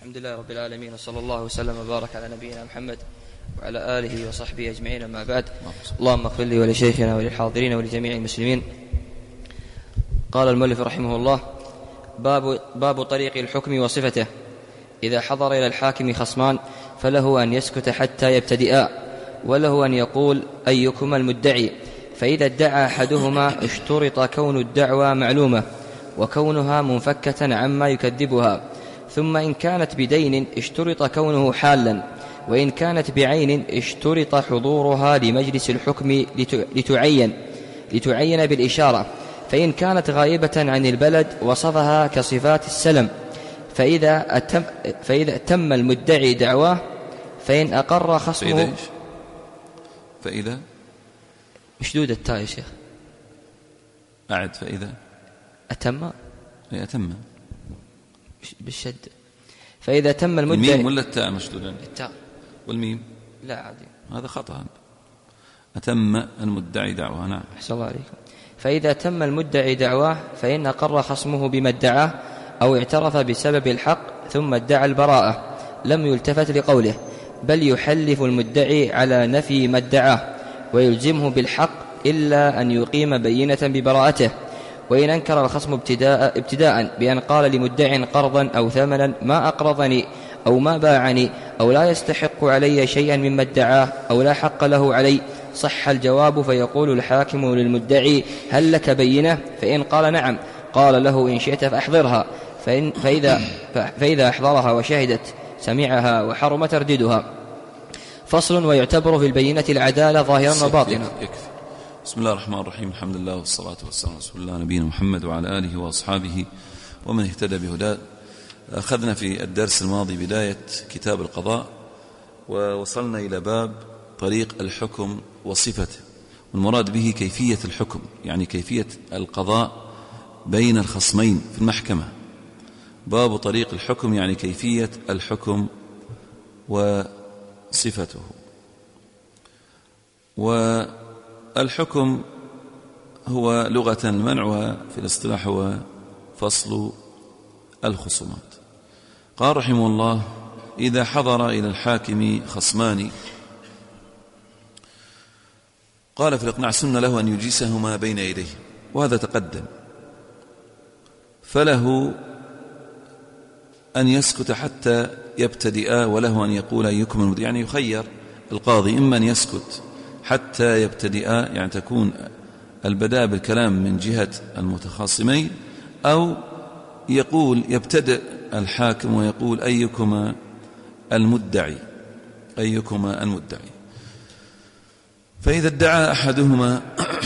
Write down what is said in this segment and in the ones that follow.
الحمد لله رب العالمين، وصلى الله وسلم وبارك على نبينا محمد وعلى آله وصحبه أجمعين. أما بعد، اللهم اغفر لي ولشيخنا وللحاضرين ولجميع المسلمين. قال المؤلف رحمه الله: باب طريق الحكم وصفته. إذا حضر إلى الحاكم خصمان فله أن يسكت حتى يبتدئا، وله أن يقول أيكما المدعي، فإذا ادعى أحدهما اشترط كون الدعوى معلومة وكونها منفكة عما يكذبها، ثم إن كانت بدين اشترط كونه حالا، وإن كانت بعين اشترط حضورها لمجلس الحكم لتعين بالإشارة، فإن كانت غائبة عن البلد وصفها كصفات السلم، فإذا أتم المدعي دعواه فإن أقر خصمه. فإذا مشدود التاء يا شيخ، أعد. فإذا أتم بالشد. فإذا تم المدعي، الميم ولا التاء مشدودا؟ التاء والميم لا عادي، هذا خطأ. أتم المدعي دعواه. نعم، أحسن الله عليكم. فإذا تم المدعي دعواه فإن أقر خصمه بما ادعاه أو اعترف بسبب الحق ثم ادعى البراءة لم يلتفت لقوله، بل يحلف المدعي على نفي ما ادعاه ويلزمه بالحق إلا أن يقيم بينة ببراءته. وإن أنكر الخصم ابتداء بأن قال لمدع قرضا أو ثمنا ما أقرضني أو ما باعني أو لا يستحق علي شيئا مما ادعاه أو لا حق له علي، صح الجواب، فيقول الحاكم للمدعي: هل لك بينة؟ فإن قال نعم قال له: إن شئت فأحضرها. فإذا أحضرها وشهدت سمعها وحرم ترديدها. فصل: ويعتبر في البينة العدالة ظاهرا وباطنا. بسم الله الرحمن الرحيم. الحمد لله والصلاة والسلام على رسول الله نبينا محمد وعلى آله وأصحابه ومن اهتدى بهداه. أخذنا في الدرس الماضي بداية كتاب القضاء، ووصلنا إلى باب طريق الحكم وصفته، والمراد به كيفية الحكم، يعني كيفية القضاء بين الخصمين في المحكمة. باب طريق الحكم يعني كيفية الحكم وصفته. والحكم هو لغة المنع، وفي الاصطلاح هو فصل الخصومات. قال رحمه الله: إذا حضر إلى الحاكم خصمان، قال في الإقناع: سن له أن يجلسهما بين يديه، وهذا تقدم. فله أن يسكت حتى يبتدئا، وله أن يقول أيكم المدعي، يعني يخير القاضي إما أن يسكت حتى يبتدئا، يعني تكون البداء بالكلام من جهة المتخاصمين، أو يبتدئ الحاكم ويقول أيكما المدعي. فإذا ادعى أحدهما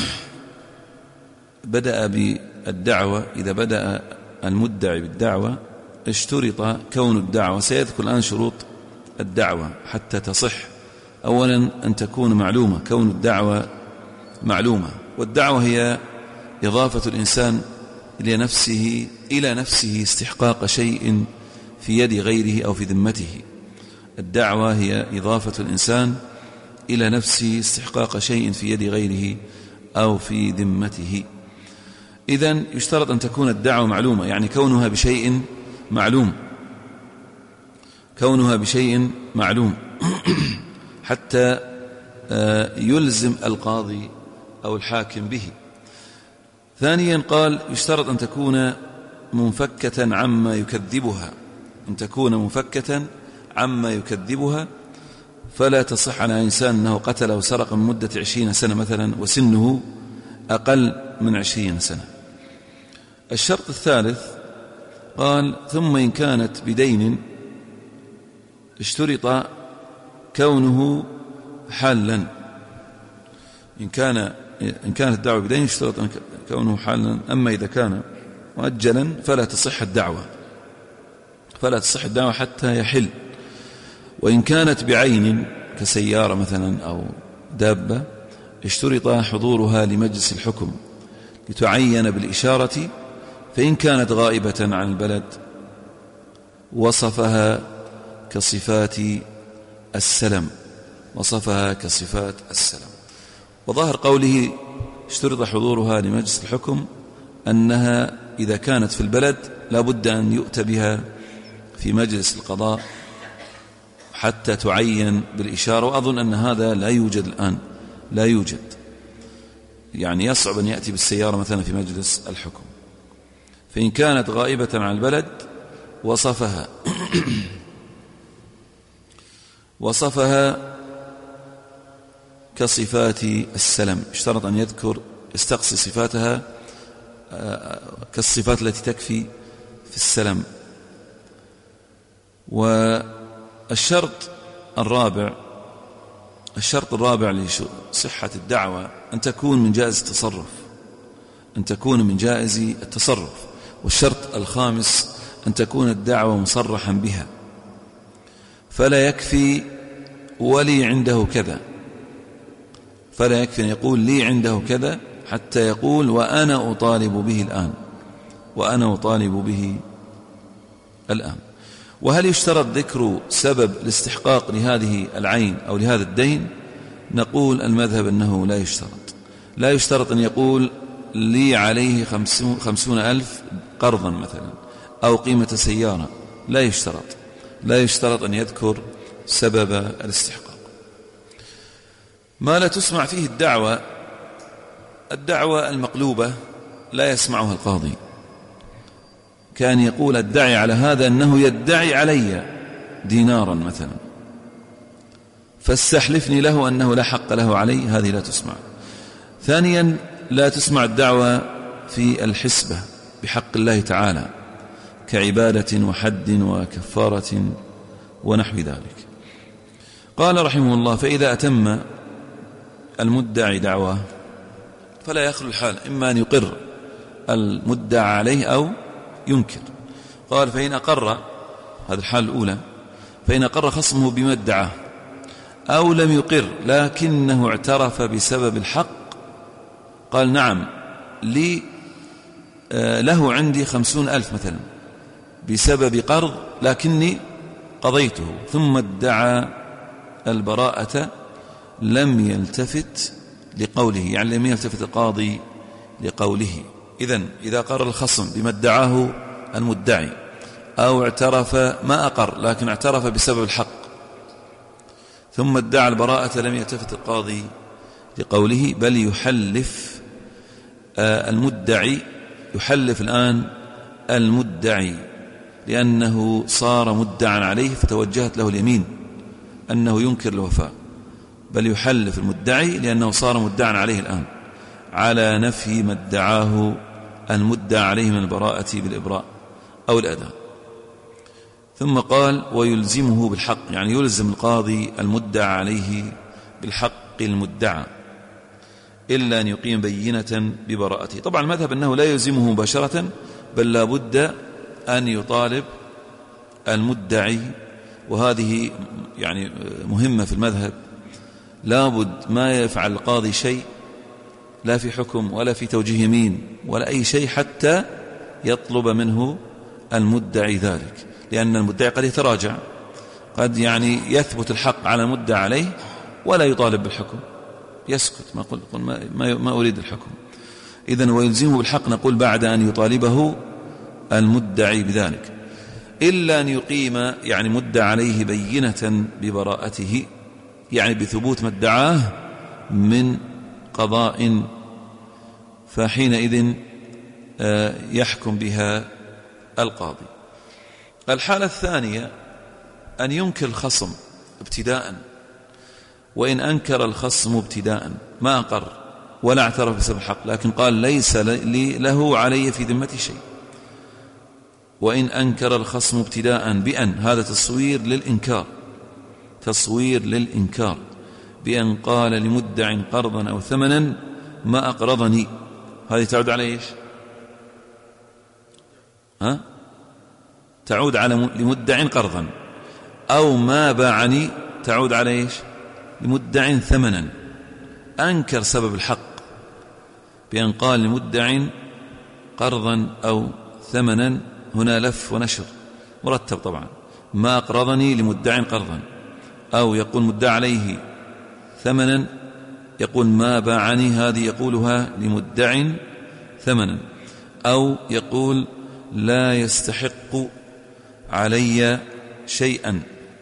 بدأ بالدعوة. إذا بدأ المدعي بالدعوة اشترط كون الدعوة. سيذكر الآن شروط الدعوة حتى تصح. أولا أن تكون معلومة، كون الدعوة معلومة. والدعوة هي إضافة الإنسان إلى نفسه استحقاق شيء في يد غيره أو في ذمته. الدعوة هي إضافة الإنسان إلى نفسه استحقاق شيء في يد غيره أو في ذمته. إذن يشترط أن تكون الدعوة معلومة، يعني كونها بشيء معلوم حتى يلزم القاضي أو الحاكم به. ثانيا قال: يشترط أن تكون منفكة عما يكذبها، فلا تصح على إنسان أنه قتل أو سرق من مدة 20 سنة مثلا وسنه أقل من 20 سنة. الشرط الثالث قال: ثم إن كانت بدين اشترط كونه حالا. إن كانت الدعوة بدين اشترط كونه حالا، أما إذا كان مؤجلا فلا تصح الدعوة حتى يحل. وإن كانت بعين كسيارة مثلا أو دابة اشترط حضورها لمجلس الحكم لتعين بالإشارة، فإن كانت غائبة عن البلد وصفها كصفات السلم. وظاهر قوله اشترط حضورها لمجلس الحكم أنها إذا كانت في البلد لا بد أن يؤتى بها في مجلس القضاء حتى تعين بالإشارة، وأظن أن هذا لا يوجد الآن، لا يوجد، يعني يصعب أن يأتي بالسيارة مثلا في مجلس الحكم. فإن كانت غائبة عن البلد وصفها كصفات السلم، اشترط أن يستقصي صفاتها كالصفات التي تكفي في السلم. والشرط الرابع لصحة الدعوة أن تكون من جائز التصرف، والشرط الخامس أن تكون الدعوة مصرحا بها، فلا يكفي ولي عنده كذا، فلا يكفي أن يقول لي عنده كذا حتى يقول وأنا أطالب به الآن. وهل يشترط ذكر سبب الاستحقاق لهذه العين أو لهذا الدين؟ نقول المذهب أنه لا يشترط أن يقول لي عليه 50,000 قرضا مثلا أو قيمة سيارة، لا يشترط أن يذكر سبب الاستحقاق. ما لا تسمع فيه الدعوة المقلوبة لا يسمعها القاضي، كان يقول ادعي على هذا أنه يدعي علي دينارا مثلا فاستحلفني له أنه لا حق له علي، هذه لا تسمع. ثانيا لا تسمع الدعوة في الحسبة بحق الله تعالى كعبادة وحد وكفارة ونحو ذلك. قال رحمه الله فإذا أتم المدعي دعواه فلا يخلو الحال إما أن يقر المدعى عليه أو ينكر. قال فإن أقر، هذه الحالة الأولى، فإن أقر خصمه بما ادعاه أو لم يقر لكنه اعترف بسبب الحق، قال نعم له عندي 50,000 مثلا بسبب قرض لكني قضيته، ثم ادعى البراءة لم يلتفت لقوله، يعني لم يلتفت القاضي لقوله. إذن إذا قر الخصم بما ادعاه المدعي أو اعترف ما أقر لكن اعترف بسبب الحق ثم ادعى البراءة لم يلتفت القاضي لقوله، بل يحلف المدعي، يحلف الآن المدعي لأنه صار مدعا عليه فتوجهت له اليمين أنه ينكر الوفاء، بل يحلف المدعي لأنه صار مدعا عليه الآن على نفي ما ادعاه المدعى عليه من البراءة بالإبراء أو الأداء. ثم قال ويلزمه بالحق، يعني يلزم القاضي المدعى عليه بالحق المدعى إلا أن يقيم بينة ببراءته. طبعا المذهب أنه لا يلزمه مباشرة، بل لا بد أن يطالب المدعي، وهذه يعني مهمة في المذهب، لا بد ما يفعل القاضي شيء لا في حكم ولا في توجيه يمين ولا أي شيء حتى يطلب منه المدعي ذلك، لأن المدعي قد يتراجع، قد يعني يثبت الحق على المدعى عليه ولا يطالب بالحكم، يسكت ما أريد الحكم. إذن ويلزمه بالحق نقول بعد أن يطالبه المدعي بذلك، إلا أن يقيم يعني مدعى عليه بينة ببراءته، يعني بثبوت ما ادعاه من قضاء، فحينئذ يحكم بها القاضي. الحالة الثانية أن ينكر الخصم ابتداء، وإن أنكر الخصم ابتداء ما أقر ولا اعترف بسبب الحق لكن قال ليس له علي في ذمتي شيء، وإن أنكر الخصم ابتداء بأن، هذا تصوير للإنكار بأن قال لمدع قرضا أو ثمنا ما أقرضني، هذه تعود على إيش؟ تعود على لمدع قرضا، أو ما باعني تعود على إيش؟ لمدع ثمنا. أنكر سبب الحق بأن قال لمدع قرضا أو ثمنا، هنا لف ونشر مرتب طبعا، ما أقرضني لمدع قرضا، أو يقول مدع عليه ثمنا يقول ما باعني، هذه يقولها لمدع ثمنا، أو يقول لا يستحق علي شيئا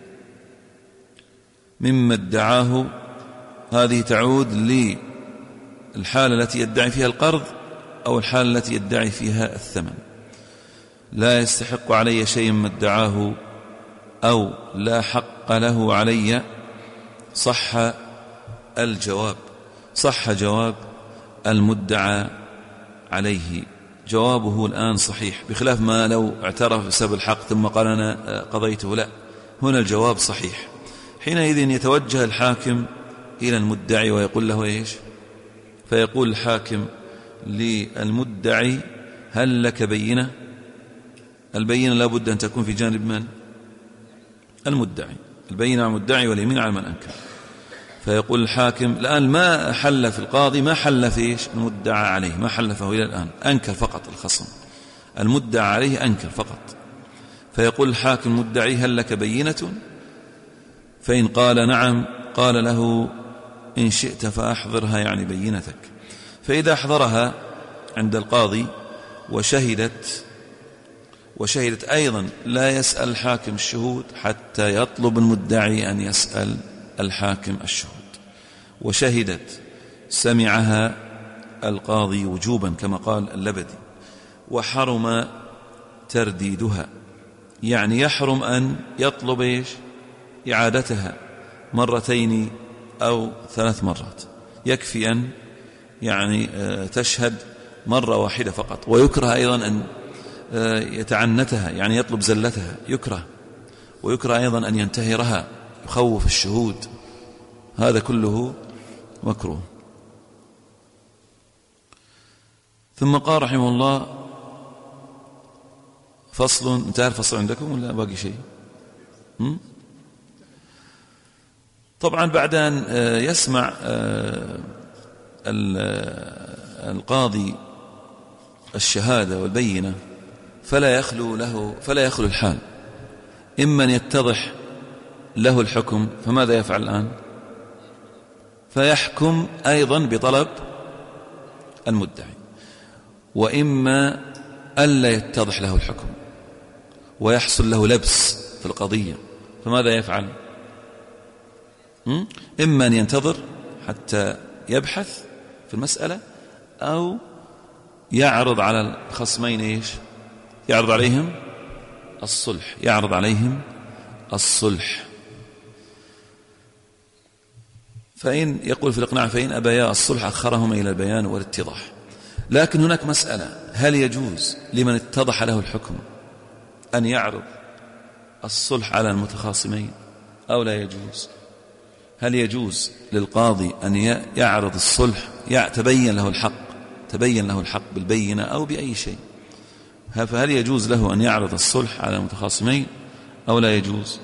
مما ادعاه، هذه تعود للحالة التي يدعي فيها القرض أو الحالة التي يدعي فيها الثمن. لا يستحق علي شيء مما ادعاه أو لا حق له علي، صح الجواب، صح جواب المدعى عليه، جوابه الآن صحيح، بخلاف ما لو اعترف بسبب الحق ثم قال أنا قضيته. لا، هنا الجواب صحيح. حينئذ يتوجه الحاكم إلى المدعي ويقول له إيش؟ فيقول الحاكم للمدعي هل لك بينة؟ البينة لا بد أن تكون في جانب من؟ المدعي. البينة على المدعي واليمين على من أنكر. فيقول الحاكم الآن ما حل في القاضي، ما حل في إيش؟ المدعى عليه، ما حلفه إلى الآن، أنكر فقط الخصم، المدعى عليه أنكر فقط. فيقول الحاكم المدعي هل لك بينة؟ فإن قال نعم قال له إن شئت فأحضرها، يعني بينتك. فإذا أحضرها عند القاضي وشهدت أيضا، لا يسأل الحاكم الشهود حتى يطلب المدعي أن يسأل الحاكم الشهود، وشهدت سمعها القاضي وجوبا كما قال اللبدي، وحرم ترديدها، يعني يحرم أن يطلب إيش؟ إعادتها مرتين أو 3 مرات، يكفي أن يعني تشهد مرة واحدة فقط. ويكره أيضا أن يتعنتها، يعني يطلب زلتها، يكره. ويكره أيضا أن ينتهرها، يخوف الشهود، هذا كله مكروه. ثم قال رحمه الله فصل. انتهى الفصل عندكم ولا باقي شيء؟ طبعا بعد أن يسمع القاضي الشهادة والبينة فلا يخلو الحال، إما أن يتضح له الحكم، فماذا يفعل الآن؟ فيحكم أيضا بطلب المدعي، وإما ألا يتضح له الحكم ويحصل له لبس في القضية، فماذا يفعل؟ إما أن ينتظر حتى يبحث في المسألة، أو يعرض على الخصمين إيش؟ يعرض عليهم الصلح. فإن يقول في الإقناع فإن أبيا الصلح أخرهما إلى البيان والاتضاح. لكن هناك مسألة، هل يجوز لمن اتضح له الحكم أن يعرض الصلح على المتخاصمين أو لا يجوز؟ هل يجوز للقاضي أن يعرض الصلح تبين له الحق بالبينة أو بأي شيء؟ فهل يجوز له أن يعرض الصلح على المتخاصمين أو لا يجوز؟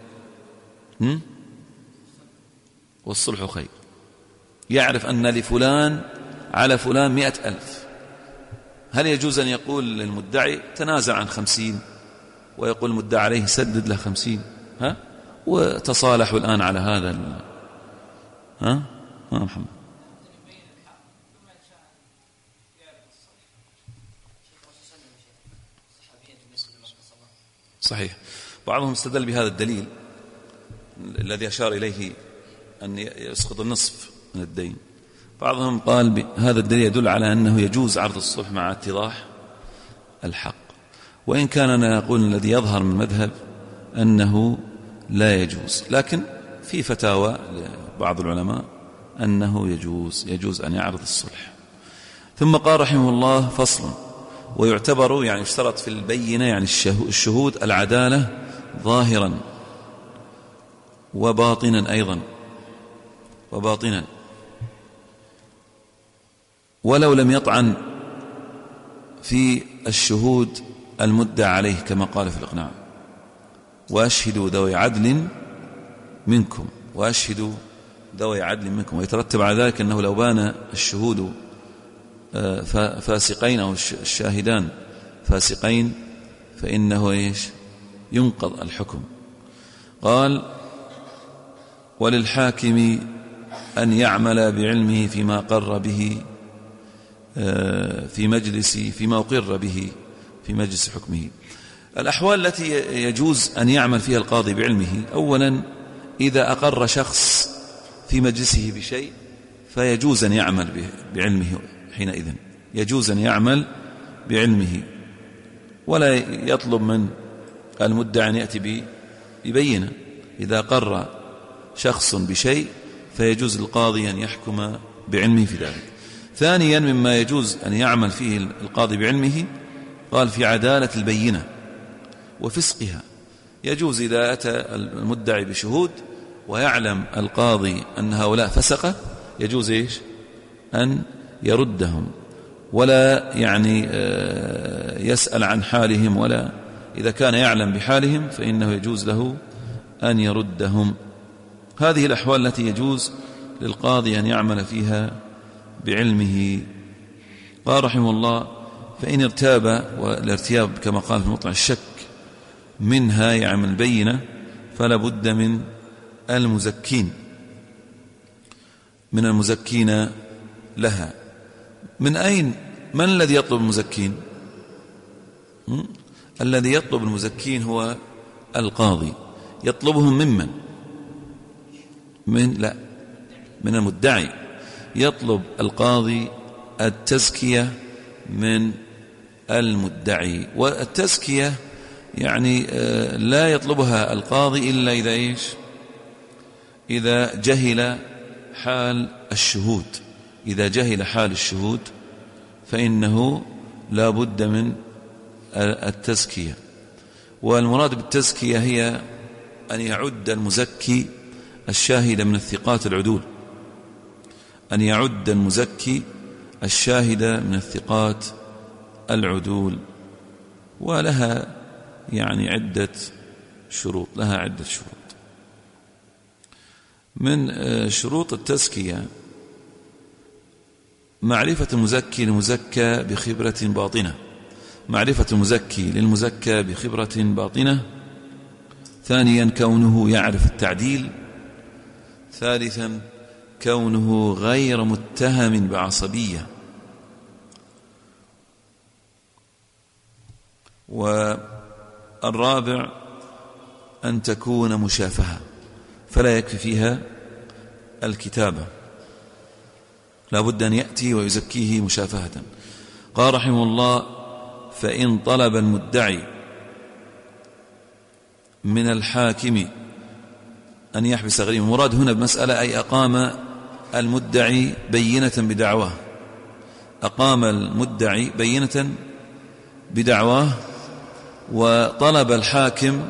والصلح خير. يعرف أن لفلان على فلان 100,000، هل يجوز أن يقول للمدعي تنازع عن 50، ويقول المدعي عليه سدد له 50، وتصالحوا الآن على هذا محمد. صحيح. بعضهم استدل بهذا الدليل الذي أشار إليه أن يسقط النصف من الدين. بعضهم قال بهذا الدليل يدل على أنه يجوز عرض الصلح مع اتضاح الحق، وإن كان نقول الذي يظهر من المذهب أنه لا يجوز، لكن في فتاوى لبعض العلماء أنه يجوز أن يعرض الصلح. ثم قال رحمه الله فصل. ويعتبر، يعني اشترط في البينة يعني الشهود العدالة ظاهرا وباطنا أيضا، ولو لم يطعن في الشهود المدعى عليه كما قال في الإقناع وأشهدوا ذوي عدل منكم، ويترتب على ذلك أنه لو بان الشهود فاسقين أو الشاهدان فاسقين فإنه ينقض الحكم. قال وللحاكم أن يعمل بعلمه فيما أقر به فيما أقر به في مجلس حكمه. الأحوال التي يجوز أن يعمل فيها القاضي بعلمه: أولا إذا أقر شخص في مجلسه بشيء فيجوز أن يعمل بعلمه، حينئذ يجوز أن يعمل بعلمه ولا يطلب من المدعي أن يأتي ببينة. إذا قر شخص بشيء فيجوز للقاضي أن يحكم بعلمه في ذلك. ثانيا مما يجوز أن يعمل فيه القاضي بعلمه قال في عدالة البينة وفسقها. يجوز إذا أتى المدعي بشهود ويعلم القاضي أن هؤلاء فسقة يجوز أن يردهم ولا يسأل عن حالهم، ولا إذا كان يعلم بحالهم فإنه يجوز له أن يردهم. هذه الأحوال التي يجوز للقاضي أن يعمل فيها بعلمه. قال رحمه الله: فإن ارتاب، والارتياب كما قال في مطلع الشك منها يعمل بينة، فلا بد من المزكين لها. من أين؟ من الذي يطلب المزكين؟ الذي يطلب المزكين هو القاضي. يطلبهم ممن؟ من المدعي. يطلب القاضي التزكية من المدعي، والتزكية لا يطلبها القاضي إلا إذا جهل حال الشهود. إذا جهل حال الشهود فإنه لا بد من التزكية. والمراد بالتزكية هي أن يعد المزكي الشاهد من الثقات العدول، أن يعد المزكي الشاهد من الثقات العدول. ولها عدة شروط. من شروط التزكية معرفة المزكي للمزكى بخبرة باطنة. معرفة المزكي للمزكى بخبرة باطنة. ثانيا كونه يعرف التعديل. ثالثا كونه غير متهم بعصبية. والرابع أن تكون مشافهة، فلا يكفي فيها الكتابة، لا بد أن يأتي ويزكيه مشافهة. قال رحمه الله: فإن طلب المدعي من الحاكم أن يحبس غريم. المراد هنا بمسألة أي أقام المدعي بينة بدعواه. أقام المدعي بينة بدعواه وطلب الحاكم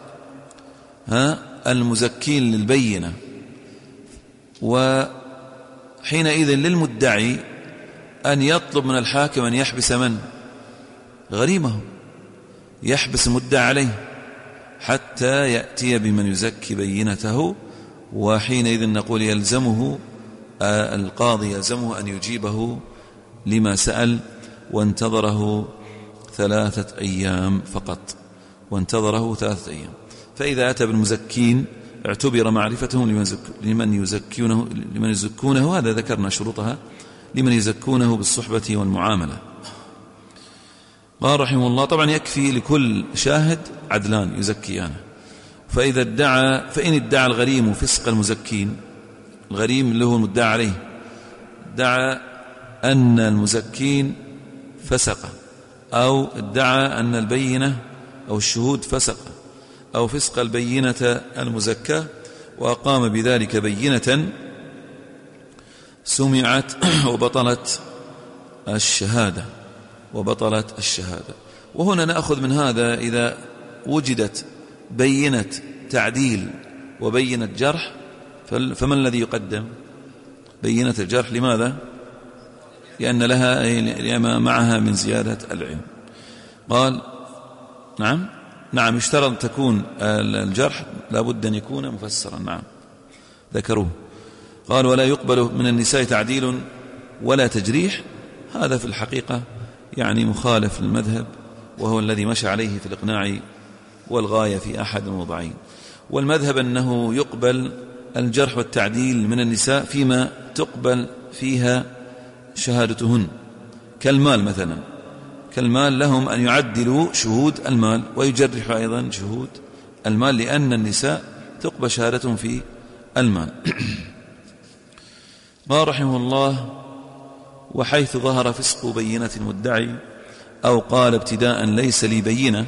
المزكين للبينة، وحينئذ للمدعي أن يطلب من الحاكم أن يحبس غريمه، يحبس المدعي عليه حتى يأتي بمن يزكي بينته. وحينئذ نقول يلزمه القاضي أن يجيبه لما سأل، وانتظره 3 أيام فقط، وانتظره 3 أيام. فإذا أتى بالمزكين اعتبر معرفتهم لمن يزكونه. هذا ذكرنا شروطها، لمن يزكونه بالصحبة والمعاملة. قال رحمه الله: طبعا يكفي لكل شاهد عدلان يزكيانه. فإن ادعى الغريم فسق المزكين، الغريم اللي هو المدعى عليه ادعى أن المزكين فسق، أو ادعى أن البينة أو الشهود فسق، أو فسق البينة المزكى، وأقام بذلك بينة سمعت وبطلت الشهادة. وهنا نأخذ من هذا إذا وجدت بينة تعديل وبينة جرح فما الذي يقدم؟ بينة الجرح. لماذا؟ لأن لما معها من زيادة العلم. قال: نعم يشترط أن تكون الجرح لابد أن يكون مفسرا. نعم ذكروه. قال: ولا يقبل من النساء تعديل ولا تجريح. هذا في الحقيقة مخالف للمذهب، وهو الذي مشى عليه في الإقناع والغاية في أحد الموضعين. والمذهب أنه يقبل الجرح والتعديل من النساء فيما تقبل فيها شهادتهن، كالمال مثلا. كالمال لهم أن يعدلوا شهود المال ويجرحوا أيضا شهود المال، لأن النساء تقبل شهادتهم في المال. قال رحمه الله: وحيث ظهر فسق بينة المدعي أو قال ابتداء ليس لي بينة،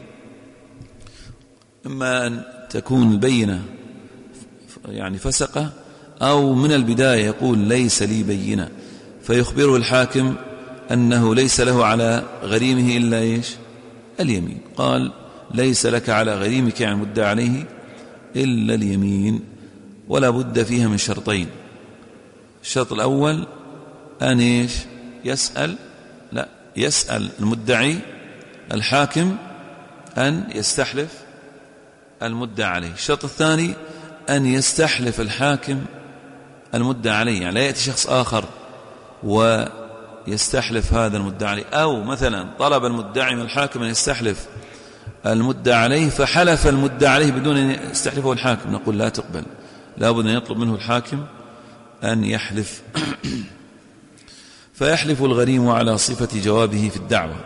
إما أن تكون البينة يعني فسقة، أو من البداية يقول ليس لي بينة، فيخبره الحاكم أنه ليس له على غريمه إلا إيش؟ اليمين. قال: ليس لك على غريمك يعني مدعى عليه إلا اليمين، ولا بد فيها من شرطين. الشرط الأول أن إيش؟ يسأل المدعي الحاكم أن يستحلف المدعى عليه. الشرط الثاني أن يستحلف الحاكم المدعى عليه، يعني لا يأتي شخص آخر ويستحلف هذا المدعى عليه، أو مثلا طلب المدعي من الحاكم أن يستحلف المدعى عليه فحلف المدعى عليه بدون أن يستحلفه الحاكم، نقول لا تقبل، لا بد أن يطلب منه الحاكم أن يحلف. فيحلف الغريم على صفة جوابه في الدعوة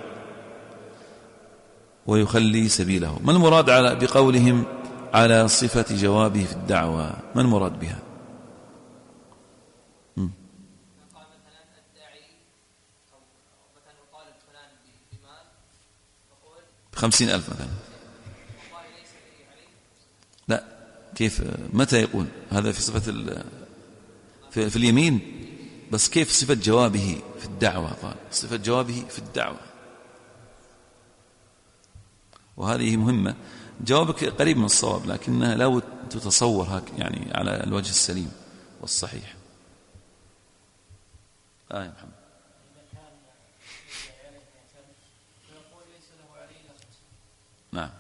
ويخلي سبيله. ما المراد بقولهم على صفة جوابه في الدعوة؟ ما المراد بها؟ 50,000 مثلا. لا، كيف؟ متى يقول هذا؟ في صفة في اليمين، بس كيف صفة جوابه في الدعوة؟ قال صفة جوابه في الدعوة، وهذه مهمة. جوابك قريب من الصواب، لكنها لا تتصور يعني على الوجه السليم والصحيح. يا محمد. نعم،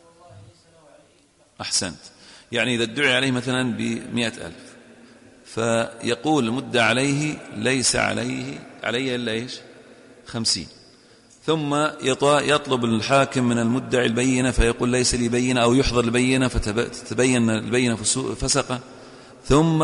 أحسنت. يعني إذا ادعي عليه مثلا ب100,000 فيقول المدعى عليه ليس علي إلا إيش؟ 50. ثم يطلب الحاكم من المدعي البينة فيقول ليس لي بينة، أو يحضر البينة فتتبين البينة فسقة، ثم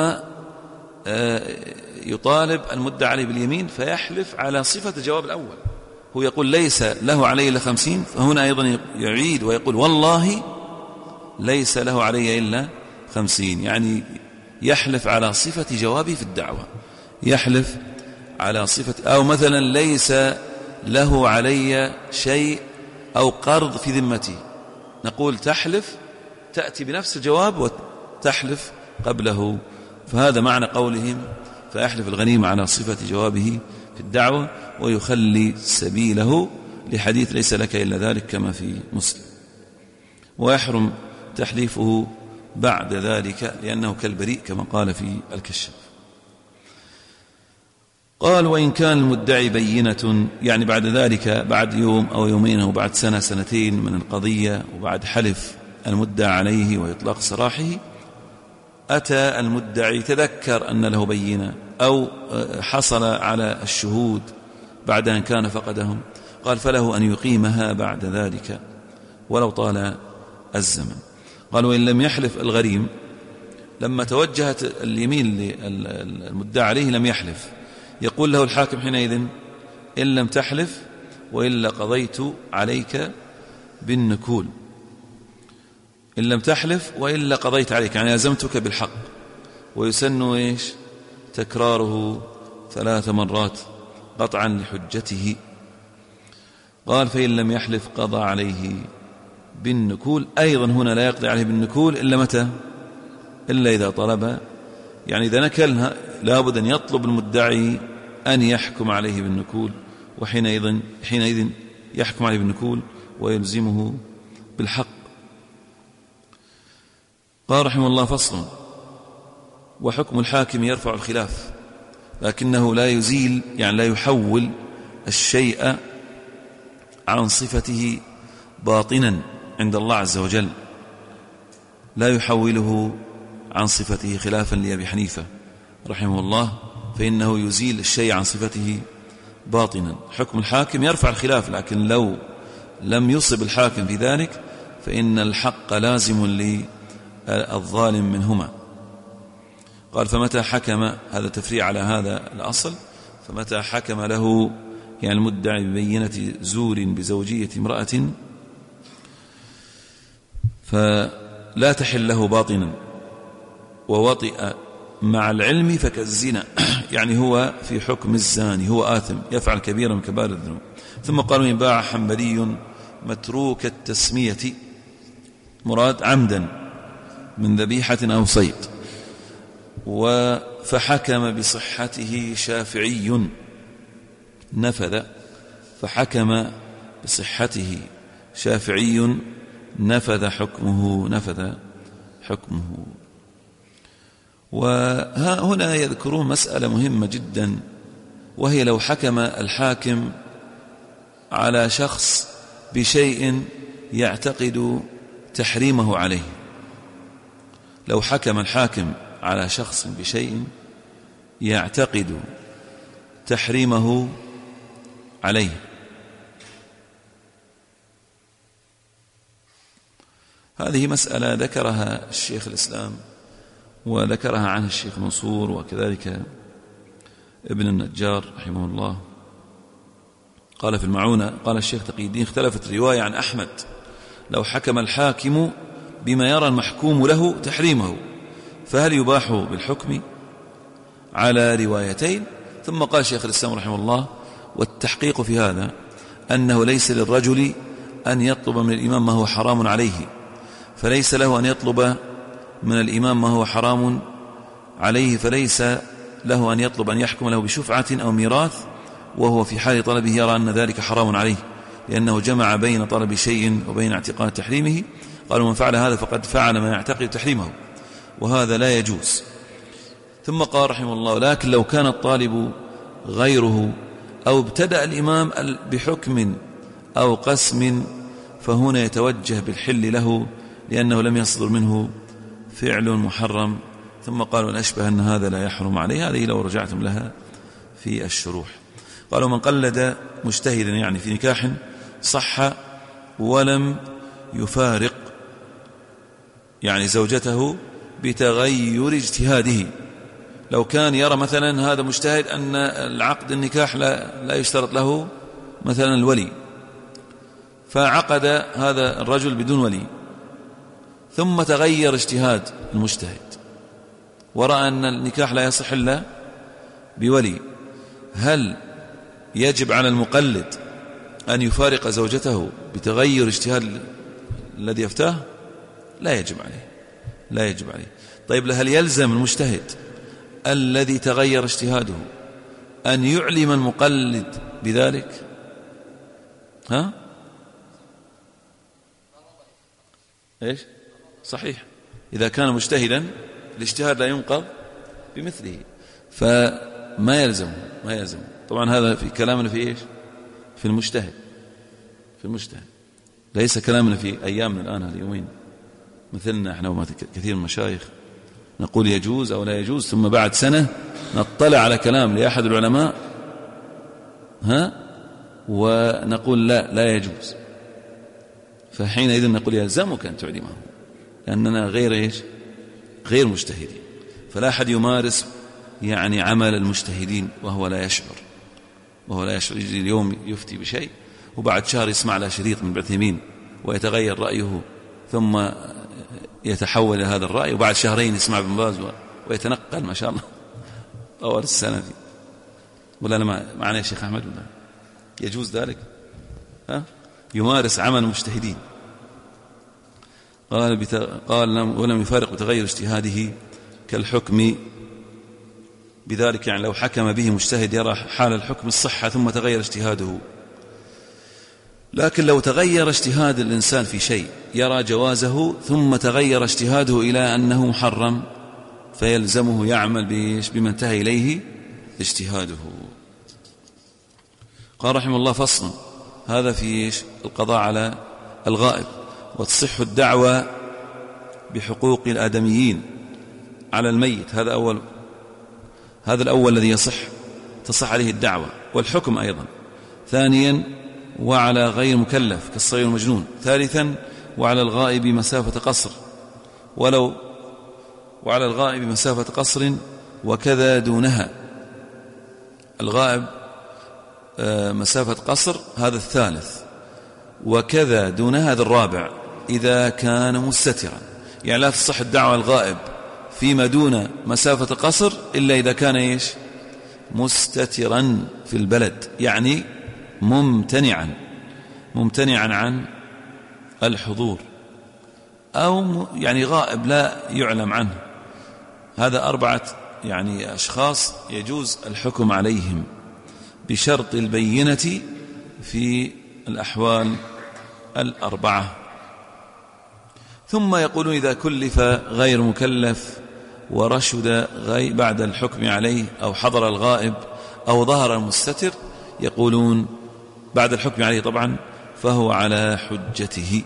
يطالب المدعى عليه باليمين فيحلف على صفة الجواب الأول. هو يقول ليس له علي إلا 50، فهنا أيضا يعيد ويقول والله ليس له علي إلا 50، يعني يحلف على صفة جوابه في الدعوة، يحلف على صفة. أو مثلا ليس له علي شيء أو قرض في ذمتي، نقول تحلف، تأتي بنفس الجواب وتحلف قبله. فهذا معنى قولهم فيحلف الغنيم على صفة جوابه في الدعوة ويخلي سبيله، لحديث ليس لك إلا ذلك كما في مسلم. ويحرم تحليفه بعد ذلك لأنه كالبريء كما قال في الكشاف. قال: وإن كان المدعي بينة، يعني بعد ذلك، بعد يوم أو يومين أو بعد سنة سنتين من القضية، وبعد حلف المدعى عليه وإطلاق سراحه، أتى المدعي تذكر أن له بينة أو حصل على الشهود بعد أن كان فقدهم، قال فله أن يقيمها بعد ذلك ولو طال الزمن. قال: وإن لم يحلف الغريم، لما توجهت اليمين للمدعى عليه لم يحلف، يقول له الحاكم حينئذ: إن لم تحلف وإلا قضيت عليك بالنكول. إن لم تحلف وإلا قضيت عليك، يعني لازمتك بالحق. ويسن إيش؟ تكراره 3 مرات قطعا لحجته. قال: فإن لم يحلف قضى عليه بالنكول. أيضا هنا لا يقضي عليه بالنكول إلا متى؟ إلا إذا طلب، يعني إذا نكلها لابد أن يطلب المدعي أن يحكم عليه بالنكول، وحينئذ يحكم عليه بالنكول ويلزمه بالحق. قال رحمه الله: فصل. وحكم الحاكم يرفع الخلاف، لكنه لا يزيل، يعني لا يحول الشيء عن صفته باطنا عند الله عز وجل، لا يحوله عن صفته، خلافا لأبي حنيفة رحمه الله، فإنه يزيل الشيء عن صفته باطنا. حكم الحاكم يرفع الخلاف، لكن لو لم يصب الحاكم في ذلك فإن الحق لازم للظالم منهما. قال: فمتى حكم، هذا تفريع على هذا الأصل، فمتى حكم له يعني المدعي ببينة زور بزوجية امرأة فلا تحل له باطنا ووطئ مع العلم فكالزنا يعني هو في حكم الزاني، هو آثم يفعل كبيرا من كبائر الذنوب. ثم قالوا إن باع حنبلي متروك التسمية مراد عمدا من ذبيحة أو صيد فحكم بصحته شافعي نفذ، فحكم بصحته شافعي نفذ حكمه. وهنا يذكرون مسألة مهمة جدا، وهي لو حكم الحاكم على شخص بشيء يعتقد تحريمه عليه، لو حكم الحاكم على شخص بشيء يعتقد تحريمه عليه، هذه مسألة ذكرها الشيخ الإسلام وذكرها عنه الشيخ منصور وكذلك ابن النجار رحمه الله. قال في المعونة قال الشيخ تقي الدين اختلفت رواية عن أحمد لو حكم الحاكم بما يرى المحكوم له تحريمه فهل يباح بالحكم على روايتين؟ ثم قال شيخ الإسلام رحمه الله والتحقيق في هذا أنه ليس للرجل أن يطلب من الإمام ما هو حرام عليه، فليس له أن يطلب من الإمام ما هو حرام عليه، فليس له أن يطلب أن يحكم له بشفعة أو ميراث وهو في حال طلبه يرى أن ذلك حرام عليه، لأنه جمع بين طلب شيء وبين اعتقاد تحريمه. قالوا من فعل هذا فقد فعل ما يعتقد تحريمه، وهذا لا يجوز. ثم قال رحمه الله لكن لو كان الطالب غيره أو ابتدأ الإمام بحكم أو قسم فهنا يتوجه بالحل له لأنه لم يصدر منه فعل محرم. ثم قالوا أن أشبه أن هذا لا يحرم عليه، هذه لو رجعتم لها في الشروح. قالوا من قلد مجتهدا يعني في نكاح صح ولم يفارق يعني زوجته بتغير اجتهاده، لو كان يرى مثلا هذا مجتهد أن العقد النكاح لا يشترط له مثلا الولي، فعقد هذا الرجل بدون ولي، ثم تغير اجتهاد المجتهد ورأى أن النكاح لا يصح إلا بولي، هل يجب على المقلد أن يفارق زوجته بتغير اجتهاد الذي يفتاه؟ لا يجب عليه. طيب هل يلزم المجتهد الذي تغير اجتهاده أن يعلم المقلد بذلك؟ إيش؟ صحيح، إذا كان مجتهدا الاجتهاد لا ينقض بمثله، فما يلزم. طبعا هذا في كلامنا في إيش؟ في المجتهد، ليس كلامنا في أيامنا الآن هذه يومين مثلنا احنا وما كثير من المشايخ نقول يجوز أو لا يجوز، ثم بعد سنة نطلع على كلام لأحد العلماء ونقول لا يجوز، فحينئذ نقول يلزمك أن تعلمه، لأننا غير مجتهدين. فلا أحد يمارس يعني عمل المجتهدين وهو لا يشعر، يجي اليوم يفتي بشيء وبعد شهر يسمع له شريط من بعثيمين ويتغير رأيه ثم يتحول إلى هذا الرأي، وبعد شهرين يسمع ابن باز ويتنقل ما شاء الله أول السنة دي. ولا معنا يا شيخ أحمد؟ ولا يجوز ذلك؟ يمارس عمل المجتهدين. قال ولم يفارق بتغير اجتهاده كالحكم بذلك، يعني لو حكم به مجتهد يرى حال الحكم الصحة ثم تغير اجتهاده. لكن لو تغير اجتهاد الإنسان في شيء يرى جوازه ثم تغير اجتهاده إلى أنه محرم فيلزمه يعمل بما انتهى إليه اجتهاده. قال رحمه الله فصل، هذا في القضاء على الغائب. وتصح الدعوة بحقوق الآدميين على الميت، هذا الأول الذي تصح عليه الدعوة والحكم أيضا. ثانيا وعلى غير مكلف كالصغير المجنون. ثالثا وعلى الغائب مسافة قصر وعلى الغائب مسافة قصر وكذا دونها. الغائب مسافة قصر هذا الثالث، وكذا دون هذا الرابع إذا كان مستترا. يعني لا تصح الدعوة الغائب فيما دون مسافة قصر إلا إذا كان إيش؟ مستترا في البلد، يعني ممتنعا عن الحضور، أو يعني غائب لا يعلم عنه. هذا 4 يعني أشخاص يجوز الحكم عليهم بشرط البينة في الأحوال 4. ثم يقولون إذا كلف غير مكلف ورشد بعد الحكم عليه، أو حضر الغائب أو ظهر المستتر، يقولون بعد الحكم عليه طبعا فهو على حجته.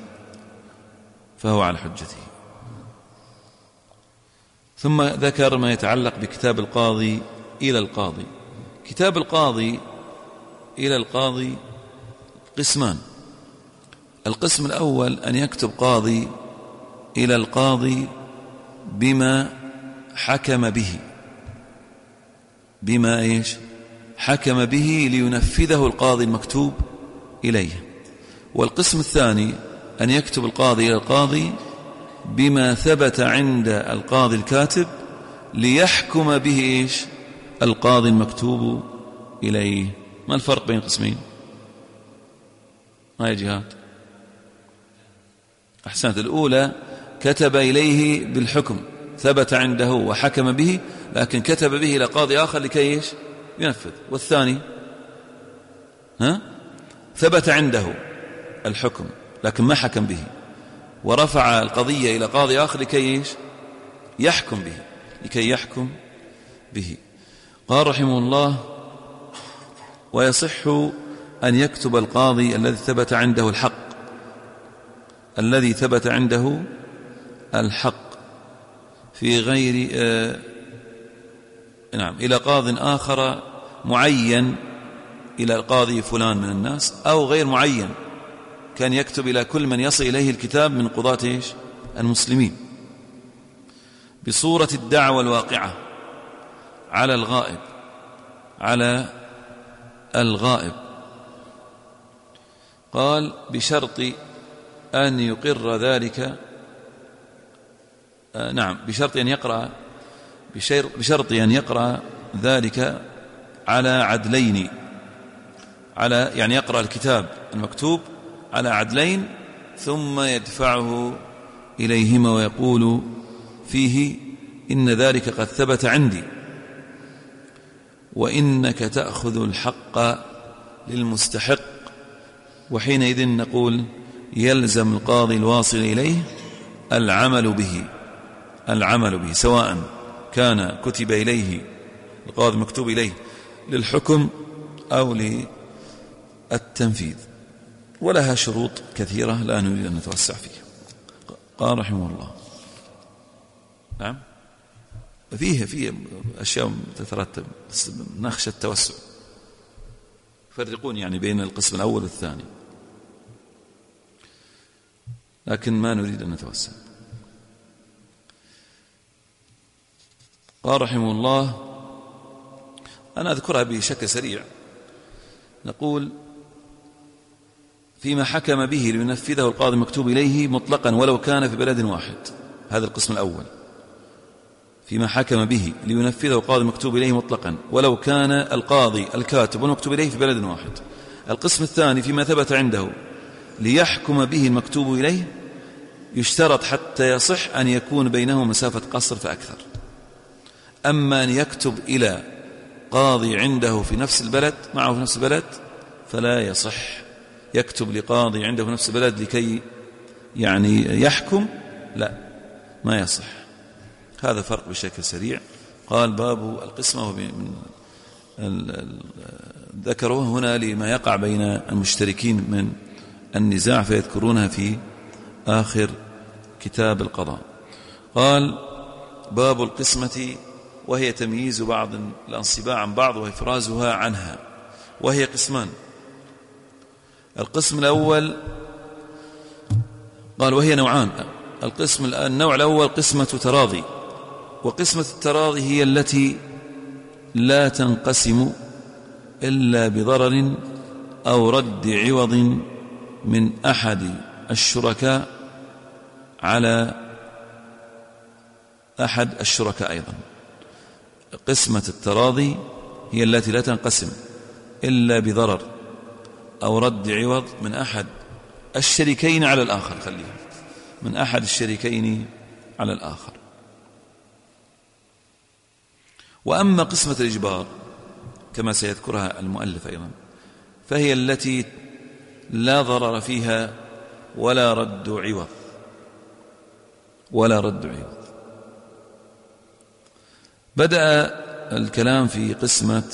ثم ذكر ما يتعلق بكتاب القاضي إلى القاضي. كتاب القاضي إلى القاضي قسمان. القسم الأول أن يكتب قاضي إلى القاضي بما حكم به، بما إيش؟ حكم به لينفذه القاضي المكتوب إليه. والقسم الثاني أن يكتب القاضي إلى القاضي بما ثبت عند القاضي الكاتب ليحكم به إيش؟ القاضي المكتوب إليه. ما الفرق بين القسمين؟ ما يا جهاد؟ أحسنت. الأولى كتب إليه بالحكم، ثبت عنده وحكم به، لكن كتب به إلى قاضي آخر لكي إيش؟ ينفذ. والثاني ثبت عنده الحكم لكن ما حكم به، ورفع القضية إلى قاضي آخر لكي إيش؟ يحكم به. قال رحمه الله: ويصح أن يكتب القاضي الذي ثبت عنده الحق في غير إلى قاض آخر معين، إلى القاضي فلان من الناس، أو غير معين، كان يكتب إلى كل من يصل إليه الكتاب من قضاة المسلمين، بصورة الدعوة الواقعة على الغائب. قال: بشرط أن يقر ذلك، بشرط أن يقرأ ذلك على عدلين، يعني يقرأ الكتاب المكتوب على عدلين، ثم يدفعه إليهما ويقول فيه: إن ذلك قد ثبت عندي، وإنك تأخذ الحق للمستحق. وحينئذ نقول: يلزم القاضي الواصل إليه العمل به، سواء كان كتب إليه القاضي مكتوب إليه للحكم أو للتنفيذ. ولها شروط كثيرة لا نريد أن نتوسع فيها. قال رحمه الله: نعم، فيه أشياء تترتب، نخشى التوسع. يفرقون يعني بين القسم الأول والثاني، لكن ما نريد أن نتوسع. قال رحمه الله، أنا أذكرها بشكل سريع. نقول: فيما حكم به لينفذه القاضي المكتوب إليه مطلقا ولو كان في بلد واحد. هذا القسم الأول، فيما حكم به لينفذه القاضي المكتوب إليه مطلقا ولو كان القاضي الكاتب والمكتوب إليه في بلد واحد. القسم الثاني فيما ثبت عنده ليحكم به المكتوب إليه، يشترط حتى يصح أن يكون بينه مسافة قصر فأكثر. أما أن يكتب إلى قاضي عنده في نفس البلد، معه في نفس البلد، فلا يصح. يكتب لقاضي عنده في نفس البلد لكي يعني يحكم، لا، ما يصح. هذا فرق بشكل سريع. قال: باب القسمة ذكروه هنا لما يقع بين المشتركين من النزاع، فيذكرونها في آخر كتاب القضاء. قال: باب القسمة، وهي تمييز بعض الأنصباء عن بعض وإفرازها عنها، وهي قسمان. القسم الأول قال: وهي نوعان. النوع الأول قسمة تراضي، وقسمة التراضي هي التي لا تنقسم إلا بضرر أو رد عوض من أحد الشركاء على أحد الشركاء أيضا. قسمة التراضي هي التي لا تنقسم إلا بضرر أو رد عوض من أحد الشريكين على الآخر، خليها من أحد الشريكين على الآخر. وأما قسمة الإجبار كما سيذكرها المؤلف أيضا فهي التي لا ضرر فيها ولا رد عوض بدأ الكلام في قسمة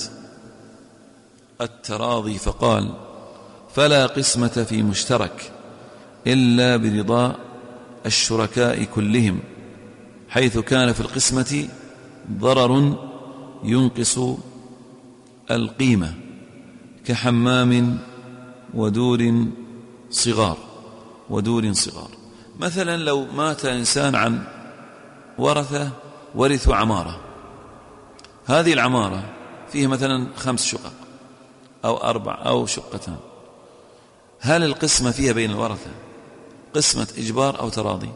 التراضي فقال: فلا قسمة في مشترك إلا برضا الشركاء كلهم، حيث كان في القسمة ضرر ينقص القيمة كحمام ودور صغار. مثلا لو مات إنسان عن ورثة ورثوا عمارة، هذه العمارة فيها مثلا 5 شقق أو 4 أو شقتان، هل القسمة فيها بين الورثة قسمة إجبار أو تراضي؟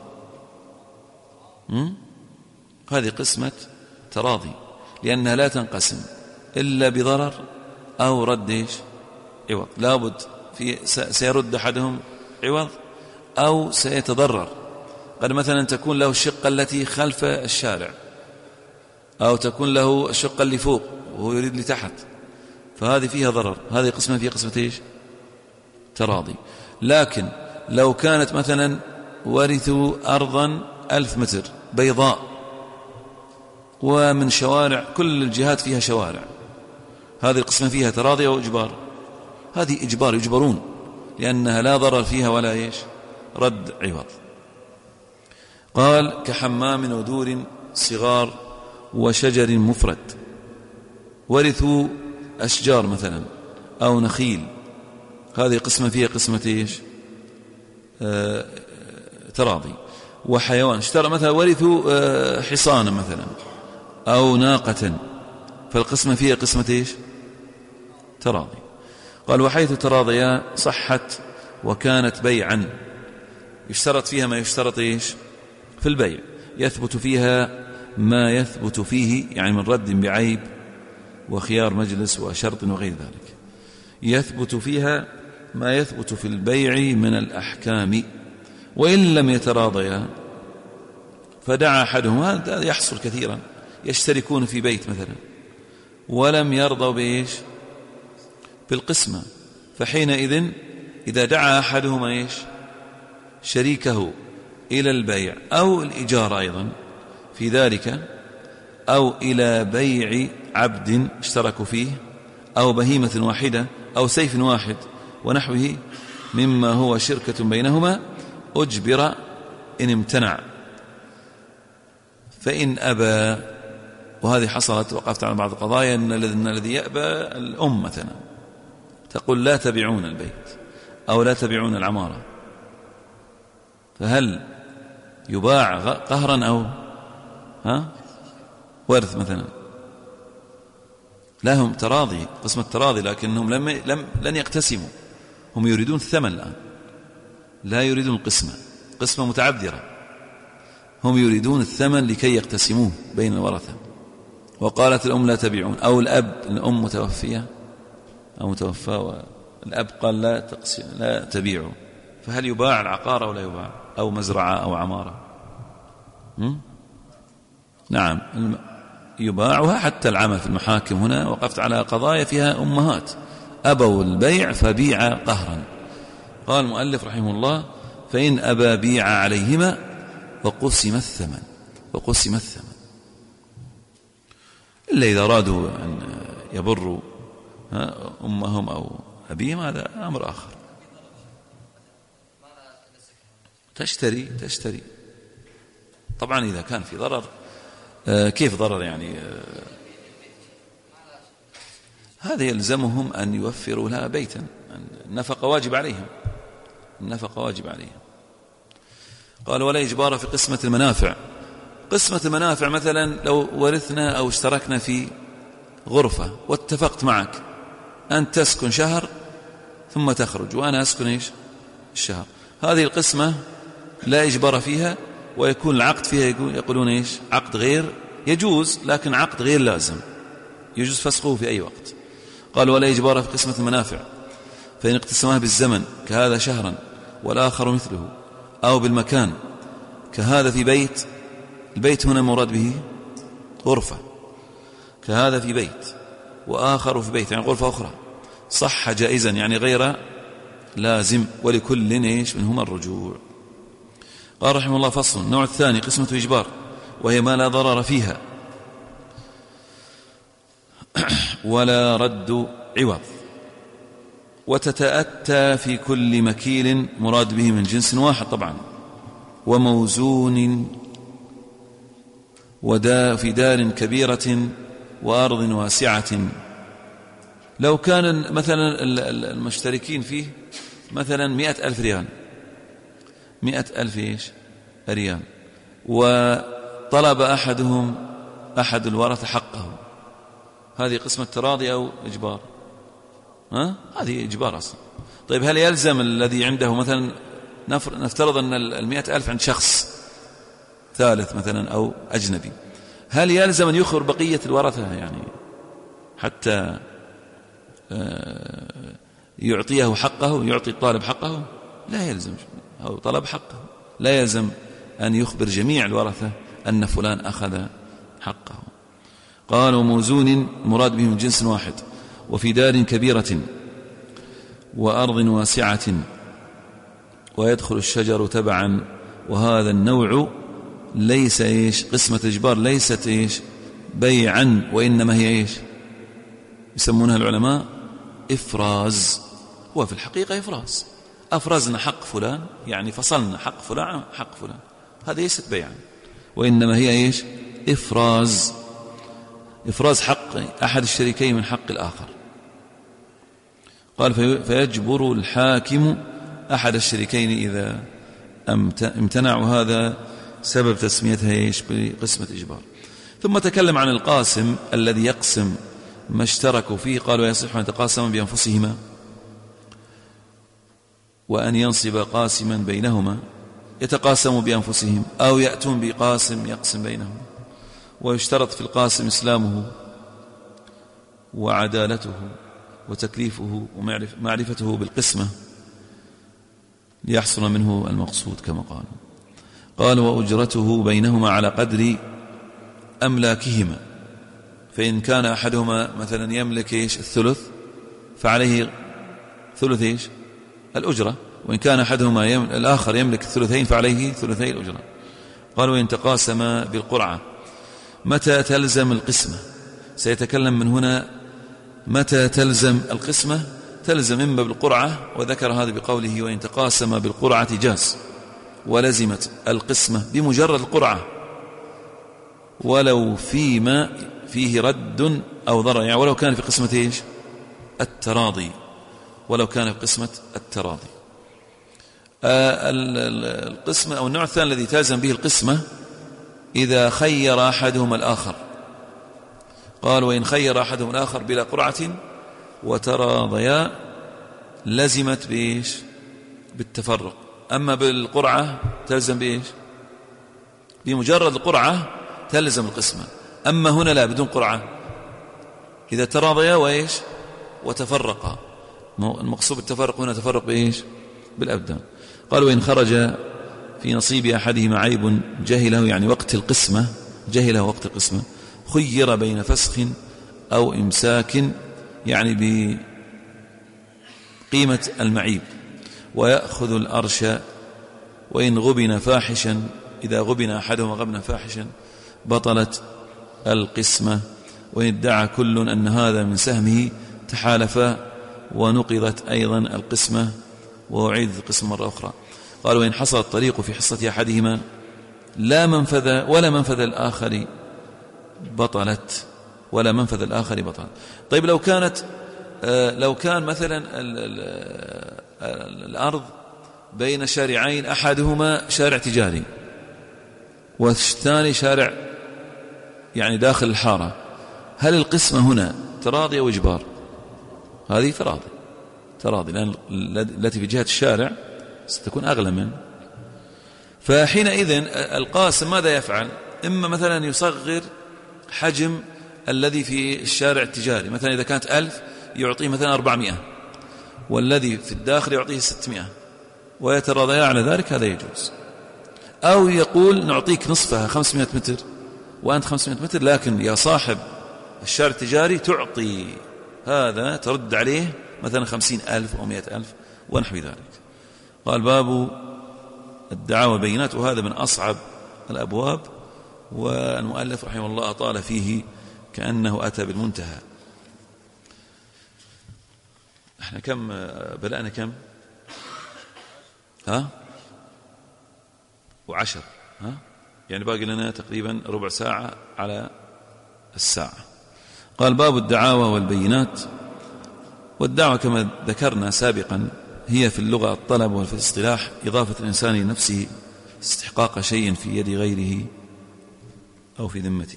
هذه قسمة تراضي، لأنها لا تنقسم إلا بضرر أو رد عوض. لابد سيرد أحدهم عوض أو سيتضرر. قد مثلا تكون له الشقة التي خلف الشارع، أو تكون له الشقة اللي فوق وهو يريد لتحت، فهذه فيها ضرر، هذه قسمة فيها قسمة تراضي. لكن لو كانت مثلا ورثوا أرضا 1000 متر بيضاء ومن شوارع كل الجهات فيها شوارع، هذه القسمة فيها تراضي أو إجبار؟ هذه إجبار، يجبرون لأنها لا ضرر فيها ولا رد عوض. قال: كحمام ودور صغار وشجر مفرد. ورثوا أشجار مثلا أو نخيل، هذه قسمة فيها قسمة تراضي. وحيوان اشترى مثلا، ورثوا حصانا مثلا أو ناقة، فالقسمة فيها قسمة تراضي. قال: وحيث تراضيا صحت وكانت بيعا، يشترط فيها ما يشترط في البيع، يثبت فيها ما يثبت فيه، يعني من رد بعيب وخيار مجلس وشرط وغير ذلك، يثبت فيها ما يثبت في البيع من الأحكام. وإن لم يتراضيا فدعا أحدهم، هذا يحصل كثيرا، يشتركون في بيت مثلا ولم يرضوا بالقسمة، فحينئذ إذا دعا أحدهما شريكه إلى البيع أو الإجارة أيضا في ذلك، أو إلى بيع عبد اشتركوا فيه، أو بهيمة واحدة، أو سيف واحد ونحوه مما هو شركة بينهما، أجبر إن امتنع. فإن أبى، وهذه حصلت، وقفت على بعض القضايا، أن الذي يأبى الأم مثلا تقول: لا تبيعون البيت أو لا تبيعون العمارة، فهل يباع قهرا أو ورث مثلا؟ لهم تراضي، قسمة تراضي، لكنهم لن يقتسموا، هم يريدون الثمن الآن، لا يريدون القسمة، قسمة متعذرة، هم يريدون الثمن لكي يقتسموه بين الورثة. وقالت الأم: لا تبيعون، أو الأب، الأم متوفية أو متوفى والأب قال: لا تبيعوا، فهل يباع العقار أو لا يباع، أو مزرعة أو عمارة؟ نعم يباعها. حتى العمل في المحاكم هنا وقفت على قضايا فيها أمهات أبوا البيع فبيع قهرا. قال المؤلف رحمه الله: فإن أبى بيع عليهما وقسم الثمن. إلا إذا أرادوا أن يبروا أمهم أو أبيهم، هذا أمر آخر. تشتري طبعا إذا كان في ضرر. كيف ضرر يعني؟ هذا يلزمهم أن يوفروا لها بيتا، النفقة واجب عليهم. قال: ولا إجبار في قسمة المنافع. قسمة المنافع مثلا لو ورثنا أو اشتركنا في غرفة واتفقت معك أنت تسكن شهر ثم تخرج وأنا أسكن الشهر. هذه القسمة لا إجبار فيها، ويكون العقد فيها يقولون عقد غير يجوز، لكن عقد غير لازم، يجوز فسخه في أي وقت. قال ولا إجبار في قسمة المنافع، فإن اقتسمها بالزمن كهذا شهرا والآخر مثله، أو بالمكان كهذا في بيت، البيت هنا مراد به غرفة، كهذا في بيت وآخر في بيت يعني غرفة أخرى، صح جائزا يعني غير لازم، ولكل منهما الرجوع. قال رحمه الله فصل. النوع الثاني قسمة إجبار، وهي ما لا ضرر فيها ولا رد عوض، وتتأتى في كل مكيل مراد به من جنس واحد طبعا، وموزون في دار كبيرة وأرض واسعة. لو كان مثلا المشتركين فيه مثلا 100,000 ريال، 100,000 ريال، وطلب أحد الورثة حقه، هذه قسمة تراضي أو إجبار؟ هذه إجبار أصلا. طيب هل يلزم الذي عنده مثلا، نفترض أن 100,000 عند شخص ثالث مثلا أو أجنبي، هل يلزم أن يخبر بقية الورثة يعني حتى يعطيه حقه، يعطي الطالب حقه؟ لا يلزم، أو طلب حقه، لا يلزم أن يخبر جميع الورثة أن فلان أخذ حقه. قال وموزون مراد به من جنس واحد، وفي دار كبيرة وأرض واسعة، ويدخل الشجر تبعا. وهذا النوع ليس قسمة إجبار، ليست بيعا، وإنما هي يسمونها العلماء إفراز. هو في الحقيقة إفراز، أفرزنا حق فلان يعني فصلنا حق فلان حق فلان، هذا ليست بيعا، وإنما هي إفراز حق أحد الشريكين من حق الآخر. قال فيجبر الحاكم أحد الشريكين إذا امتنع، وهذا سبب تسميتها بقسمة إجبار. ثم تكلم عن القاسم الذي يقسم ما اشتركوا فيه. قالوا يصح أن يتقاسم بأنفسهما، وأن ينصب قاسما بينهما يتقاسم بأنفسهم، أو يأتون بقاسم يقسم بينهم. ويشترط في القاسم إسلامه وعدالته وتكليفه ومعرفته بالقسمة ليحصل منه المقصود كما قال وأجرته بينهما على قدر أملاكهما، فإن كان أحدهما مثلا يملك الثلث فعليه ثلث الأجرة، وإن كان أحدهما الآخر يملك الثلثين فعليه ثلثي الأجرة. قال وإن تقاسم بالقرعة. متى تلزم القسمة؟ سيتكلم من هنا متى تلزم القسمة. تلزم إما بالقرعة، وذكر هذا بقوله وإن تقاسم بالقرعة جاز، ولزمت القسمة بمجرد القرعة ولو فيما فيه رد أو ضرر، يعني ولو كان في قسمة التراضي، ولو كان في قسمة التراضي. القسمة أو النوع الثاني الذي تلزم به القسمة إذا خير أحدهما الآخر. قال وإن خير أحدهما الآخر بلا قرعة وتراضيا لزمت بالتفرق. أما بالقرعة تلزم بمجرد القرعة تلزم القسمة. أما هنا لا، بدون قرعة، إذا تراضيا وتفرقا. المقصود بالتفرق هنا تفرق بالأبدان. قال وإن خرج في نصيب أحدهما عيب جهله، يعني وقت القسمة، جهله وقت القسمة، خير بين فسخ أو إمساك، يعني بقيمة المعيب، ويأخذ الأرش. وإن غبن فاحشا، إذا غبن أحدهما غبنا فاحشا بطلت القسمة. وإن ادعى كل أن هذا من سهمه تحالفا ونقضت أيضا القسمة وأعيد القسمة مرة أخرى. قال وإن حصل الطريق في حصة أحدهما لا منفذ ولا منفذ الآخر بطلت، ولا منفذ الآخر بطلت. طيب لو كان مثلا الأرض بين شارعين، أحدهما شارع تجاري والثاني شارع يعني داخل الحارة، هل القسمة هنا تراضي أو إجبار؟ هذه تراضي لأن التي في جهة الشارع ستكون أغلى منه. فحينئذ القاسم ماذا يفعل؟ إما مثلا يصغر حجم الذي في الشارع التجاري، مثلا إذا كانت 1000 يعطيه مثلا 400، والذي في الداخل يعطيه 600، ويتراضيا على ذلك، هذا يجوز. أو يقول نعطيك نصفها 500 متر وأنت 500 متر، لكن يا صاحب الشارع التجاري تعطي هذا، ترد عليه مثلا 50,000 أو 100,000 ونحو ذلك. قال باب الدعاوى والبينات، وهذا من أصعب الأبواب، والمؤلف رحمه الله أطال فيه كأنه أتى بالمنتهى. احنا كم بدأنا؟ كم؟ 10 يعني باقي لنا تقريبا ربع ساعة على الساعة. قال باب الدعاوى والبينات. والدعوة كما ذكرنا سابقا هي في اللغة الطلب، وفي الاصطلاح إضافة الإنسان لنفسه استحقاق شيء في يد غيره أو في ذمته.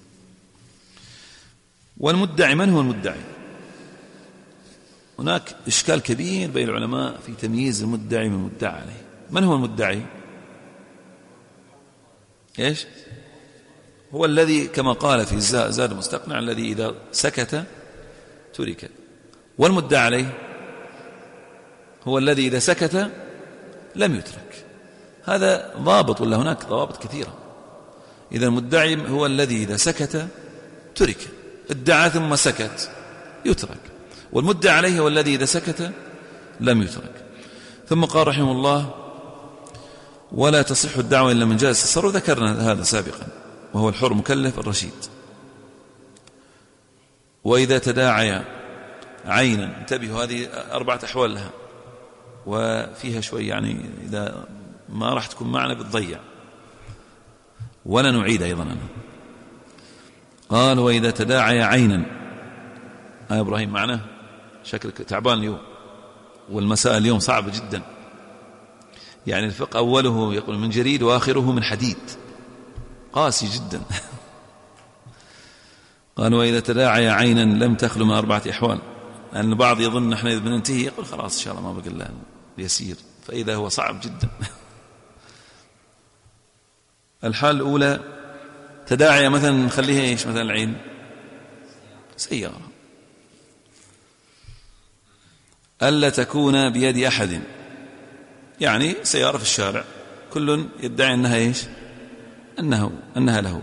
والمدعي، من هو المدعي؟ هناك إشكال كبير بين العلماء في تمييز المدعي من المدعى عليه. من هو المدعي؟ إيش؟ هو الذي كما قال في زاد المستقنع الذي إذا سكت ترك. والمدعى عليه هو الذي إذا سكت لم يترك. هذا ضابط، ولا هناك ضوابط كثيرة؟ إذا المدعي هو الذي إذا سكت ترك، ادعى ثم سكت يترك. والمدعى عليه هو الذي إذا سكت لم يترك. ثم قال رحمه الله ولا تصح الدعوة إلا من جاز التصرف. ذكرنا هذا سابقا، وهو الحر مكلف الرشيد. وإذا تداعي عينا، انتبهوا هذه 4 أحوال لها، وفيها شوي يعني إذا ما راح تكون معنا بتضيع، ولا نعيد أيضا أنا. قال وإذا تداعي عينا. إبراهيم معنا؟ شكلك تعبان اليوم، والمساء اليوم صعب جدا. يعني الفقه أوله يقول من جريد وآخره من حديد، قاسي جدا. قال وإذا تداعي عينا لم تخلو من 4 أحوال. لأن البعض يظن نحن إذا بننتهي يقول خلاص إن شاء الله ما بقى إلا يسير، فإذا هو صعب جدا. الحال الأولى تداعي مثلا نخليها إيش؟ مثلا العين سيارة، ألا تكون بيد أحد، يعني سيارة في الشارع كل يدعي أنها إيش؟ أنها له،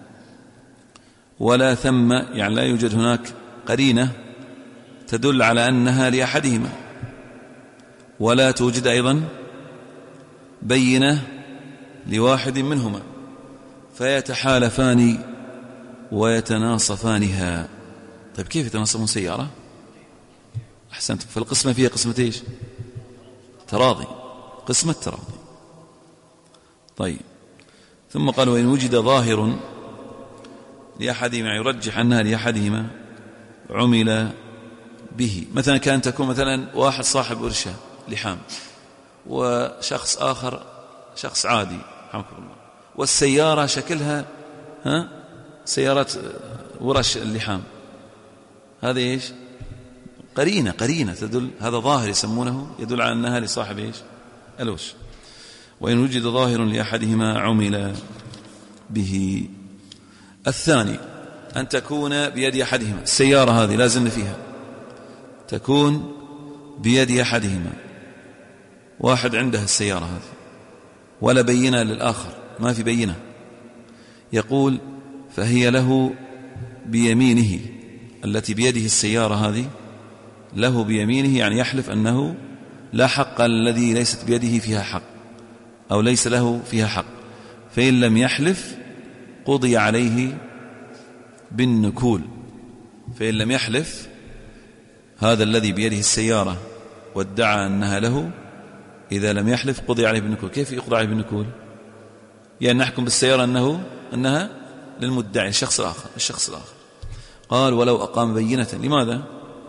ولا ثم يعني لا يوجد هناك قرينة تدل على أنها لأحدهما، ولا توجد أيضا بينة لواحد منهما، فيتحالفان ويتناصفانها. طيب كيف يتناصفون سيارة؟ أحسنت. فالقسمة فيها قسمة إيش؟ تراضي، قسمة تراضي. طيب ثم قال وإن وجد ظاهر لأحدهما يرجح أنها لأحدهما عمل به. مثلا كان تكون مثلا واحد صاحب ورشة لحام، وشخص آخر شخص عادي حمكم الله، والسيارة شكلها سيارة ورش اللحام، هذا إيش؟ قرينة تدل، هذا ظاهر يسمونه يدل على أنها لصاحب إيش؟ الوش. وإن وجد ظاهر لأحدهما عمل به. الثاني أن تكون بيد أحدهما، السيارة هذه لازم فيها تكون بيد أحدهما، واحد عنده السيارة هذه ولا بينة للآخر، ما في بينة، يقول فهي له بيمينه التي بيده السيارة هذه، له بيمينه يعني يحلف أنه لا حق الذي ليست بيده فيها حق، أو ليس له فيها حق، فإن لم يحلف قضي عليه بالنكول. فإن لم يحلف هذا الذي بيده السيارة وادعى أنها له، إذا لم يحلف قضي عليه بالنكول. كيف يقضى عليه بالنكول؟ يعني نحكم بالسيارة أنها للمدعي الشخص الآخر. قال ولو أقام بينة. لماذا؟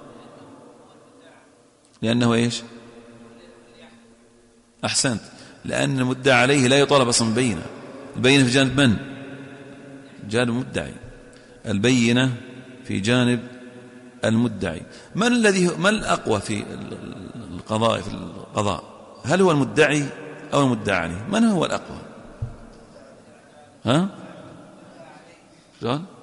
لأنه إيش؟ أحسنت، لأن المدعى عليه لا يطالب أصلا بينة. البينة في جانب من؟ جانب المدعي. البينة في جانب المدعي. ما الأقوى في القضاء؟ هل هو المدعي أو المدعى عليه؟ من هو الأقوى؟ شلون؟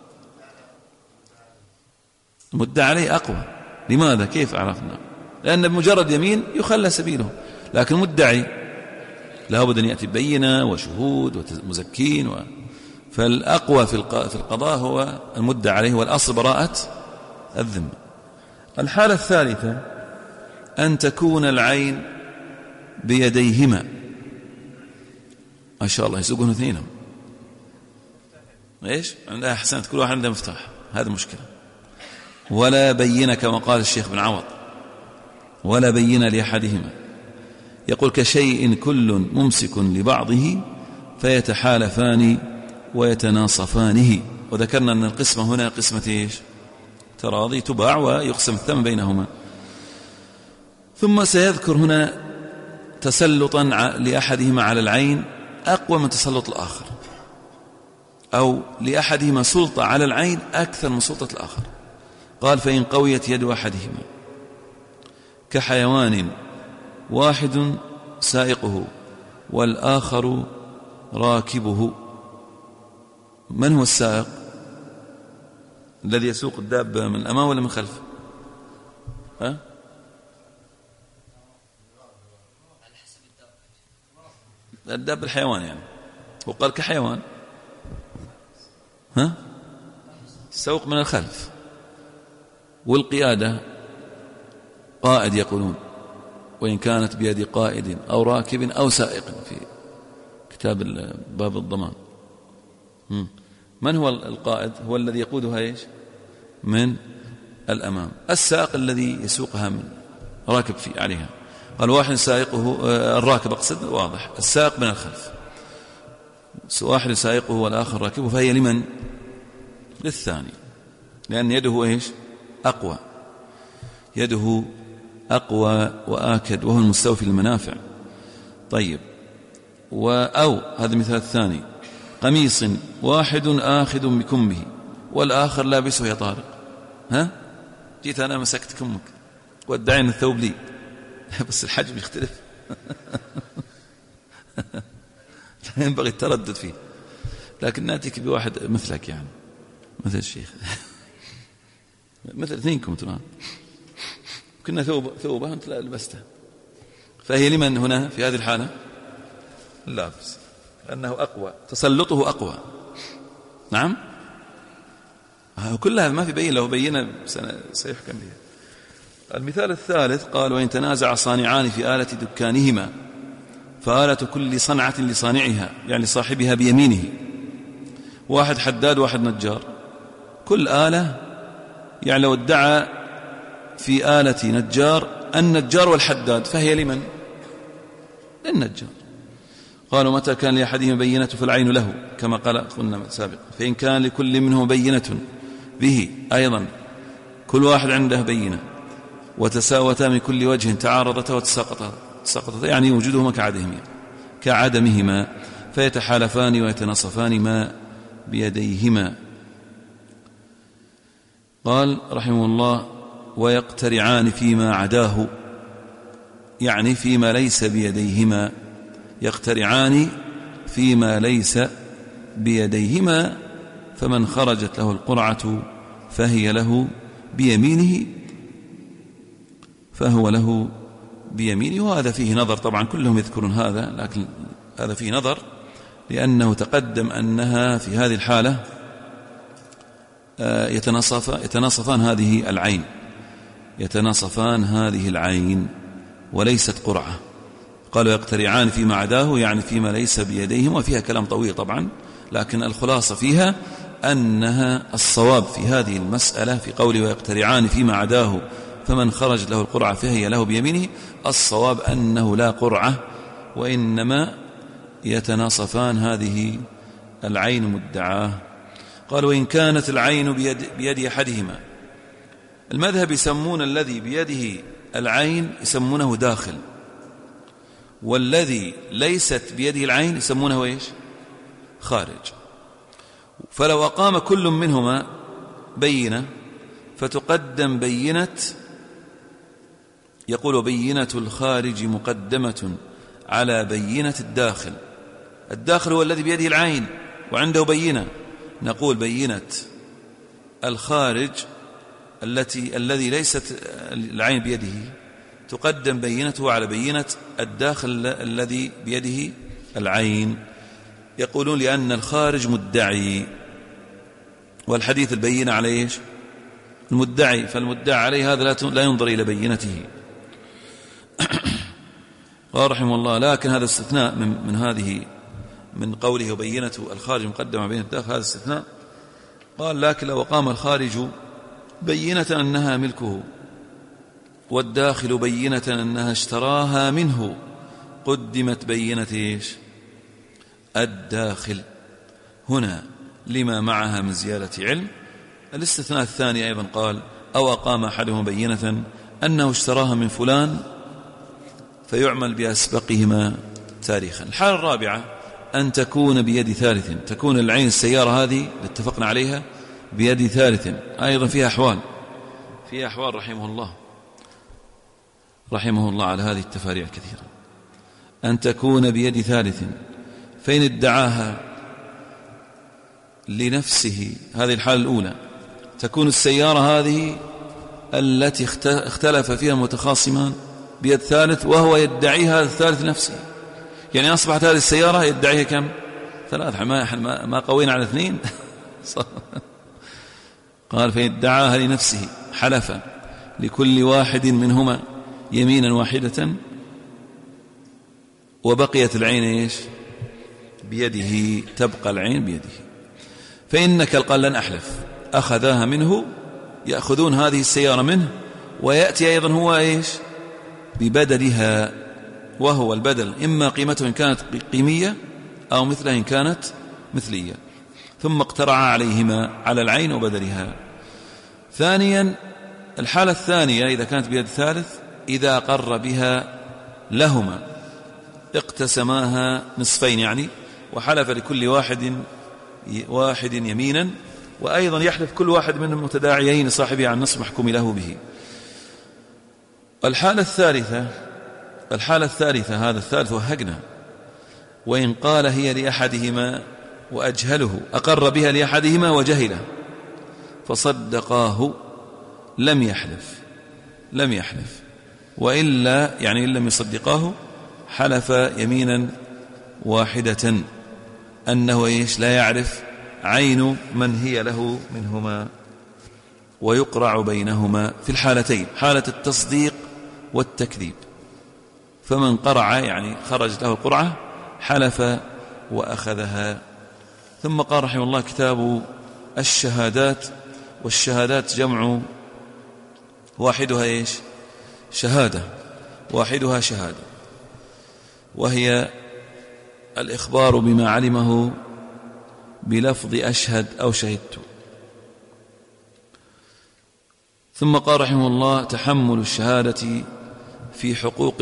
المدعى عليه أقوى. لماذا؟ كيف عرفنا؟ لأن بمجرد يمين يخلى سبيله، لكن المدعي لا بد أن يأتي بينة وشهود ومزكين فالأقوى في القضاء هو المدعى عليه، والأصل براءة الذمة. الحالة الثالثة أن تكون العين بيديهما. ما شاء الله يسوقون اثنينهم. ايش؟ أحسنت، كل واحد عنده مفتاح. هذا مشكلة. ولا بينة كما قال الشيخ بن عوض، ولا بينة لأحدهما. يقول كشيء كل ممسك لبعضه فيتحالفان ويتناصفانه. وذكرنا أن القسمة هنا قسمة إيش؟ تراضي، تباع ويقسم الثمن بينهما. ثم سيذكر هنا تسلطا لأحدهما على العين أقوى من تسلط الآخر، أو لأحدهما سلطة على العين أكثر من سلطة الآخر. قال فإن قويت يد أحدهما كحيوان واحد سائقه والآخر راكبه. من هو السائق؟ الذي يسوق الدابة من الأمام ولا من الخلف؟ الدابة الحيوان يعني، وقال كحيوان. السوق من الخلف، والقيادة قائد يقولون، وإن كانت بيد قائد أو راكب أو سائق في كتاب باب الضمان. من هو القائد؟ هو الذي يقودها إيش؟ من الأمام. السائق الذي يسوقها من راكب في عليها. قال واحد سائقه، الراكب أقصد، واضح. السائق من الخلف، واحد سائقه والآخر راكبه، فهي لمن؟ للثاني، لأن يده إيش؟ أقوى، يده أقوى وآكد، وهو المستوفي للمنافع. طيب، أو هذا مثال الثاني، قميص واحد آخذ بكمه والآخر لابسه يا طارق. جيت أنا مسكت كمك وادعين الثوب لي، بس الحجم يختلف. لا ينبغي التردد فيه، لكن نأتيك بواحد مثلك، يعني مثل الشيخ، مثل اثنينكم ترى، كنا ثوبه أنت لبسته. فهي لمن هنا في هذه الحالة؟ اللابس، لأنه أقوى، تسلطه أقوى. نعم، كلها ما في بين، لو بينا سيحكم بها. المثال الثالث قال وإن تنازع صانعان في آلة دكانهما فآلة كل صنعة لصانعها، يعني صاحبها بيمينه. واحد حداد واحد نجار، كل آلة يعني لو ادعى في آلة نجار النجار والحداد فهي لمن؟ للنجار. قالوا متى كان لأحدهما بينة فالعين له، كما قلنا سابقا. فإن كان لكل منهم بينة به، أيضا كل واحد عنده بينة، وتساوتا من كل وجه، تعارضتا وتساقطتا، يعني وجودهما كعدمهما، فيتحالفان ويتناصفان ما بيديهما. قال رحمه الله ويقترعان فيما عداه، يعني فيما ليس بيديهما، يقترعان فيما ليس بيديهما، فمن خرجت له القرعة فهي له بيمينه، فهو له بيمينه. وهذا فيه نظر، طبعا كلهم يذكرون هذا، لكن هذا فيه نظر لأنه تقدم أنها في هذه الحالة يتناصفان هذه العين وليست قرعة. قالوا يقترعان فيما عداه، يعني فيما ليس بيديهم، وفيها كلام طويل طبعا، لكن الخلاصة فيها أنها الصواب في هذه المسألة في قوله ويقترعان فيما عداه فمن خرج له القرعة فهي له بيمينه، الصواب أنه لا قرعة، وإنما يتناصفان هذه العين مدعاه. قال وإن كانت العين بيد أحدهما، المذهب يسمون الذي بيده العين يسمونه داخل، والذي ليست بيده العين يسمونه إيش؟ خارج. فلو أقام كل منهما بينة فتقدم بينة، يقول بينة الخارج مقدمة على بينة الداخل. الداخل هو الذي بيده العين وعنده بينة، نقول بينة الخارج الذي ليست العين بيده تقدم بينته على بينة الداخل الذي بيده العين. يقولون لأن الخارج مدعي، والحديث البينة على إيش؟ المدعي، فالمدعي عليه هذا لا ينظر إلى بينته. قال رحمه الله: لكن هذا استثناء من قوله وبينة الخارج مقدمة بين الداخل، هذا استثناء. قال: لكن لو قام الخارج بينة أنها ملكه والداخل بينة أنها اشتراها منه قدمت بينة إيش؟ الداخل هنا لما معها من زيادة علم. الاستثناء الثاني أيضا قال: أو أقام أحدهم بينة أنه اشتراها من فلان فيعمل بأسبقهما تاريخا. الحالة الرابعة أن تكون بيد ثالث، تكون العين السيارة هذه اللي اتفقنا عليها بيد ثالث، أيضا فيها أحوال رحمه الله على هذه التفاريع كثيرا. أن تكون بيد ثالث، فإن ادعاها لنفسه، هذه الحالة الأولى، تكون السيارة هذه التي اختلف فيها متخاصمان بيد ثالث وهو يدعيها الثالث نفسه، يعني أصبحت هذه السيارة يدعيها كم؟ 3، ما قوينا على 2. قال: فإن ادعاها لنفسه حلف لكل واحد منهما يمينا واحدة وبقيت العين إيش؟ بيده، تبقى العين بيده. فإنك قال: لن أحلف، أخذاها منه، يأخذون هذه السيارة منه، ويأتي أيضا هو إيش؟ ببدلها، وهو البدل إما قيمته إن كانت قيمية أو مثلها إن كانت مثلية، ثم اقترع عليهما على العين وبدلها. ثانيا، الحالة الثانية إذا كانت بيد ثالث، إذا قر بها لهما اقتسماها نصفين، يعني وحلف لكل واحد يمينا، وأيضا يحلف كل واحد من المتداعيين صاحبه عن نصف محكوم له به. الحالة الثالثة هذا الثالث وهقنا، وإن قال هي لأحدهما وأجهله، أقر بها لأحدهما وجهله فصدقاه لم يحلف، وإلا يعني إن لم يصدقاه حلف يمينا واحدة أنه إيش؟ لا يعرف عين من هي له منهما، ويقرع بينهما في الحالتين، حالة التصديق والتكذيب. فمن قرع يعني خرج له قرعة حلف وأخذها. ثم قال رحمه الله: كتاب الشهادات. والشهادات جمع واحدها إيش؟ شهادة، واحدها شهادة، وهي الإخبار بما علمه بلفظ أشهد أو شهدت. ثم قال رحمه الله: تحمل الشهادة في حقوق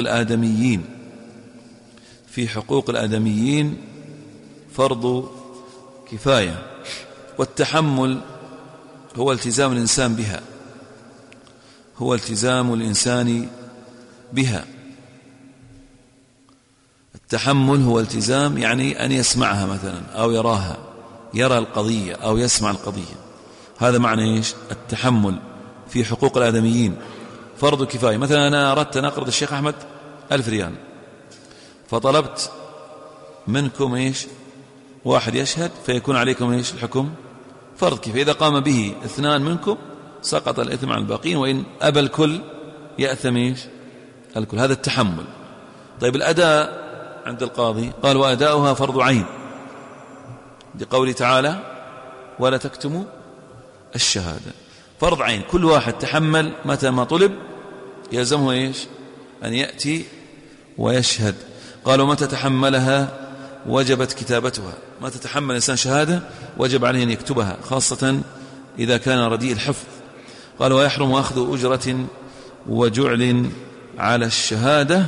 الآدميين فرض كفاية، والتحمل هو التزام الإنسان بها، التحمل هو التزام، يعني أن يسمعها مثلا أو يرى القضية أو يسمع القضية، هذا معنى إيش؟ التحمل في حقوق الآدميين فرض كفاية. مثلا أنا أردت أن أقرض الشيخ أحمد 1000 ريال، فطلبت منكم إيش؟ واحد يشهد، فيكون عليكم إيش؟ الحكم فرض كفاية. إذا قام به 2 منكم سقط الإثم عن الباقين، وإن أبى الكل يأثم إيش؟ الكل. هذا التحمل. طيب الأداء عند القاضي قال: وأداؤها فرض عين، لقوله تعالى: ولا تكتموا الشهادة. فرض عين، كل واحد تحمل متى ما طلب يلزمه إيش؟ أن يأتي ويشهد. قالوا: متى تحملها وجبت كتابتها، متى تحمل الإنسان شهادة وجب عليه أن يكتبها، خاصة إذا كان رديء الحفظ. قالوا: ويحرم أخذ أجرة وجعل على الشهادة.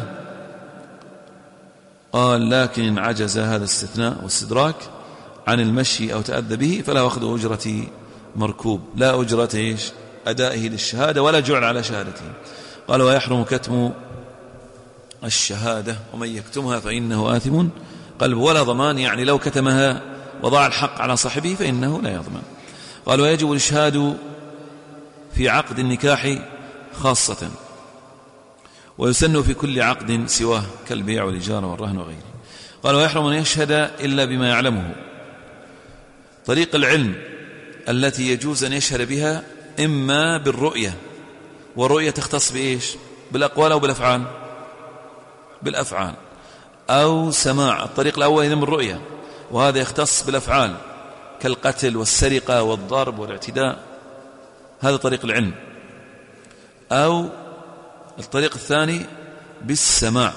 قال: لكن عجز هذا استثناء واستدراك عن المشي أو تأذى به فلا أخذ أجرة مركوب، لا أجرة إيش؟ أدائه للشهادة ولا جعل على شهادته. قال ويحرم كتم الشهادة ومن يكتمها فإنه آثم قلبه، ولا ضمان، يعني لو كتمها وضع الحق على صاحبه فإنه لا يضمن. قال ويجب الإشهاد في عقد النكاح خاصة، ويسن في كل عقد سواه كالبيع والإجارة والرهن وغيره. قال ويحرم أن يشهد إلا بما يعلمه. طريق العلم التي يجوز أن يشهد بها إما بالرؤية، والرؤية تختص بإيش؟ بالأقوال أو بالأفعال؟ بالأفعال. أو سماع، الطريق الأول إذن بالرؤية، وهذا يختص بالأفعال كالقتل والسرقة والضرب والاعتداء، هذا طريق العلم. أو الطريق الثاني بالسماع،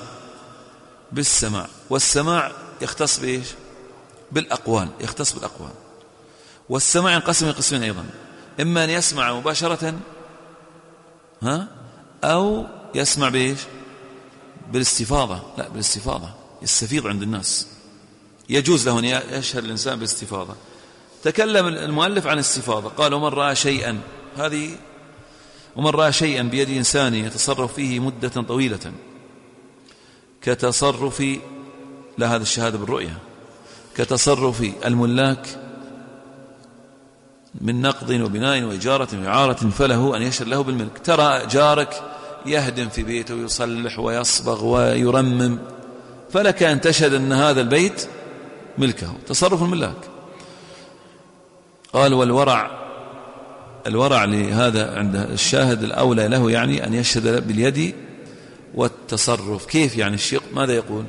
والسماع يختص بإيش؟ بالأقوال، يختص بالأقوال. والسماع ينقسم قسمين أيضا، إما أن يسمع مباشرة أو يسمع بإيش؟ بالاستفاضة. لا، بالاستفاضة، يستفيض عند الناس، يجوز له أن يشهد الإنسان بالاستفاضة. تكلم المؤلف عن الاستفاضة، قال ومن رأى شيئا بيد إنسان يتصرف فيه مدة طويلة كتصرف، لا هذا الشهادة بالرؤية، كتصرف الملاك من نقض وبناء وإجارة وإعارة، فله أن يشهد له بالملك. ترى جارك يهدم في بيته ويصلح ويصبغ ويرمم، فلك أن تشهد أن هذا البيت ملكه، تصرف الملاك. قال الورع لهذا عند الشاهد الأولى له، يعني أن يشهد باليد والتصرف. كيف يعني الشيخ؟ ماذا يقول؟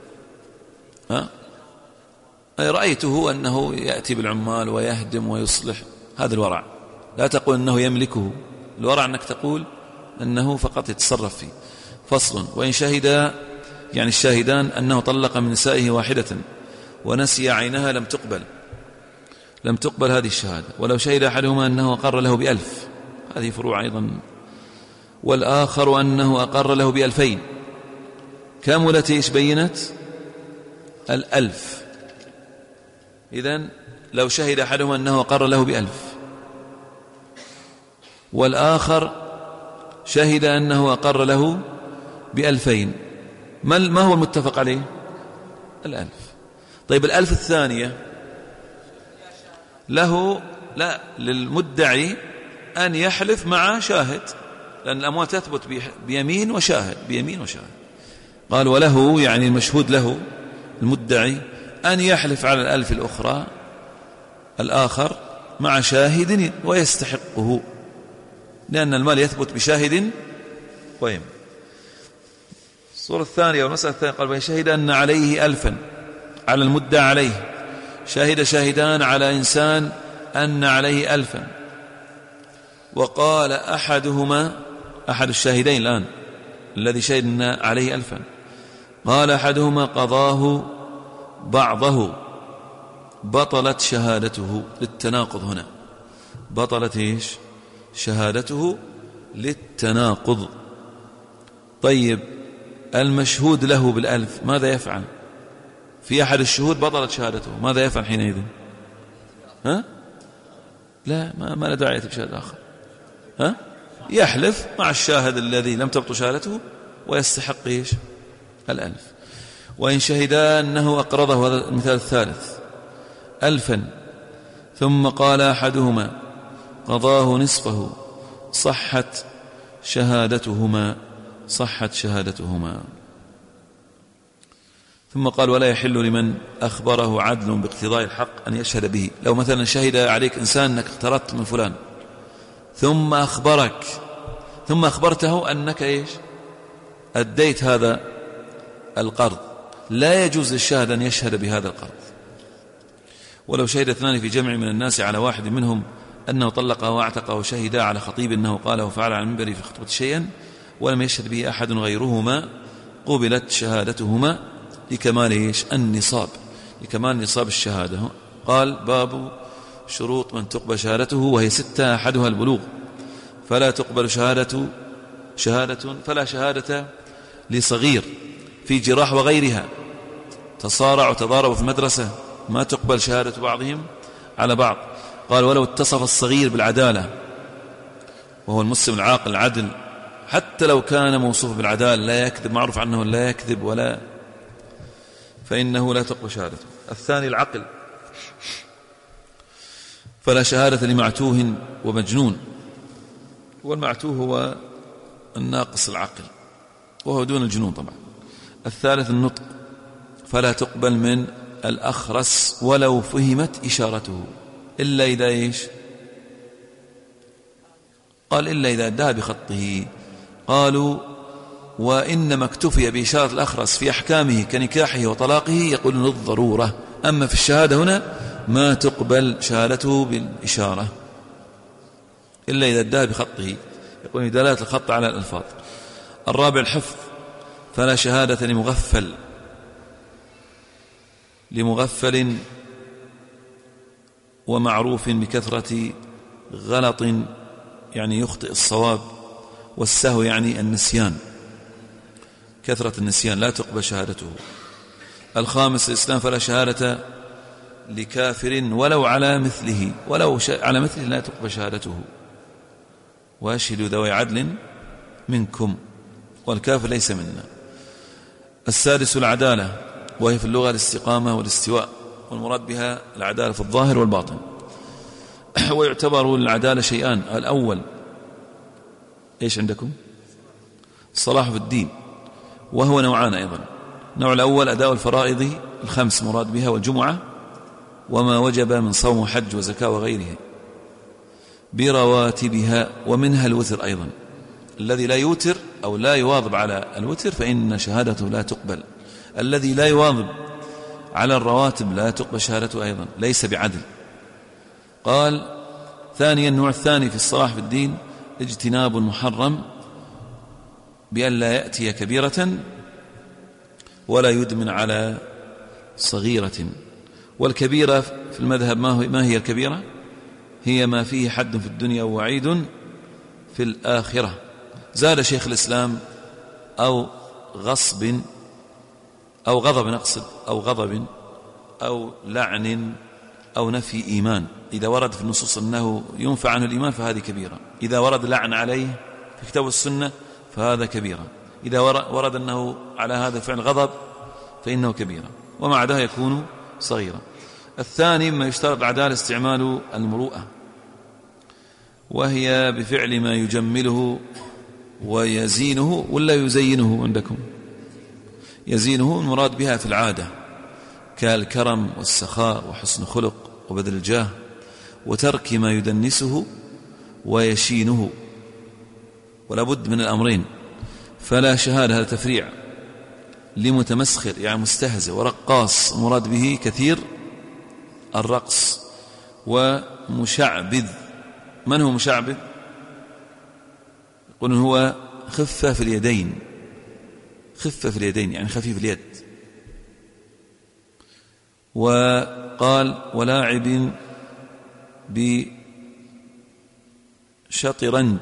رأيته أنه يأتي بالعمال ويهدم ويصلح، هذا الورع. لا تقول أنه يملكه، الورع أنك تقول أنه فقط يتصرف فيه. فصل. وإن شهد، يعني الشاهدان، أنه طلق من نسائه واحدة ونسي عينها لم تقبل هذه الشهادة. ولو شهد أحدهما أنه أقر له ب1000، هذه فروع أيضا، والآخر أنه أقر له ب2000، كاملت إيش؟ بينت 1000. إذن لو شهد أحدهما أنه أقر له ب1000 والآخر شهد أنه أقر له ب2000، ما هو المتفق عليه؟ 1000. طيب 1000 الثانية لا للمدعي أن يحلف مع شاهد، لأن الأموال تثبت بيمين وشاهد. قال وله، يعني المشهود له المدعي، أن يحلف على 1000 الأخرى الآخر مع شاهد ويستحقه، لأن المال يثبت بشاهد ويمين. الصورة الثانية والمسألة الثانية، قال ويشهد أن عليه 1000 على المدعى عليه، شهد شاهدان على إنسان أن عليه 1000، وقال أحدهما، أحد الشاهدين الآن الذي شهد أن عليه 1000، قال أحدهما قضاه بعضه، بطلت شهادته للتناقض. هنا بطلت إيش؟ شهادته للتناقض. طيب المشهود له ب1000 ماذا يفعل؟ في أحد الشهود بطلت شهادته، ماذا يفعل حينئذ؟ لا، ما لا داعي بشهادة آخر. يحلف مع الشاهد الذي لم تبطل شهادته ويستحق إيش؟ 1000. وإن شهدا أنه أقرضه، هذا المثال الثالث، 1000 ثم قال أحدهما قضاه نصفه، صحت شهادتهما. ثم قال ولا يحل لمن أخبره عدل باقتضاء الحق أن يشهد به. لو مثلا شهد عليك إنسان أنك اقترضت من فلان، ثم أخبرته أنك إيش؟ أديت هذا القرض، لا يجوز للشاهد أن يشهد بهذا القرض. ولو شهد اثنان في جمع من الناس على واحد منهم أنه طلقه واعتقه، وشهدا على خطيب أنه قاله فعل على المنبر في خطبة شيئا ولم يشهد به أحد غيرهما، قبلت شهادتهما لكمال النصاب، لكمال نصاب الشهادة. قال باب شروط من تقبل شهادته، وهي 6، أحدها البلوغ، فلا تقبل فلا شهادة لصغير في جراح وغيرها، تصارع وتضارب في المدرسة، ما تقبل شهادة بعضهم على بعض. قال ولو اتصف الصغير بالعدالة وهو المسلم العاقل العدل، حتى لو كان موصوف بالعدالة لا يكذب، معروف عنه لا يكذب ولا، فإنه لا تقبل شهادته. الثاني العقل، فلا شهادة لمعتوه ومجنون، والمعتوه هو الناقص العقل وهو دون الجنون طبعا. الثالث النطق، فلا تقبل من الأخرس ولو فهمت إشارته إلا إذا إيش؟ قال إلا إذا أداها بخطه. قالوا وإنما اكتفي بإشارة الأخرس في أحكامه كنكاحه وطلاقه يقولون الضرورة، أما في الشهادة هنا ما تقبل شهادته بالإشارة إلا إذا أداها بخطه، يقولون دلالة الخط على الألفاظ. الرابع الحفظ، فلا شهادة لمغفل ومعروف بكثرة غلط، يعني يخطئ الصواب، والسهو يعني النسيان، كثرة النسيان لا تقبل شهادته. الخامس الإسلام، فلا شهادة لكافر ولو على مثله، ولو على مثله لا تقبل شهادته، وأشهدوا ذوي عدل منكم، والكافر ليس منا. السادس العدالة، وهي في اللغة الاستقامة والاستواء، والمراد بها العدالة في الظاهر والباطن. ويعتبر العدالة شيئان، الأول إيش عندكم؟ الصلاح في الدين، وهو نوعان أيضا. النوع الأول أداء الفرائض الخمس مراد بها والجمعة وما وجب من صوم وحج وزكاة وغيره برواتبها، ومنها الوتر أيضا. الذي لا يوتر أو لا يواظب على الوتر فإن شهادته لا تقبل. الذي لا يواظب على الرواتب لا تقبل شهادته أيضا، ليس بعدل. قال ثانيا النوع الثاني في الصلاح في الدين اجتناب المحرم بأن لا يأتي كبيرة ولا يدمن على صغيرة. والكبيرة في المذهب ما هي الكبيرة؟ هي ما فيه حد في الدنيا ووعيد في الآخرة. زاد شيخ الإسلام أو غصب أو غضب، نقصد أو غضب أو لعن أو نفي إيمان. إذا ورد في النصوص أنه ينفع عنه الإيمان فهذه كبيرة، إذا ورد لعن عليه في كتاب السنة فهذا كبيرة، إذا ورد أنه على هذا الفعل غضب فإنه كبيرة، ومع عداه يكون صغيرة. الثاني ما يشترط العدالة استعمال المروءة، وهي بفعل ما يجمله ويزينه ولا يزينه عندكم؟ يزينه المراد بها في العادة كالكرم والسخاء وحسن خلق وبذل الجاه، وترك ما يدنسه ويشينه، ولا بد من الأمرين. فلا شهادة، هذا تفريع، لمتمسخر يعني مستهزئ ورقاص، مراد به كثير الرقص، ومشعبذ. من هو مشعبذ؟ يقولون هو خفة في اليدين، خفة في اليدين يعني خفيف اليد. وقال ولاعب بشطرنج،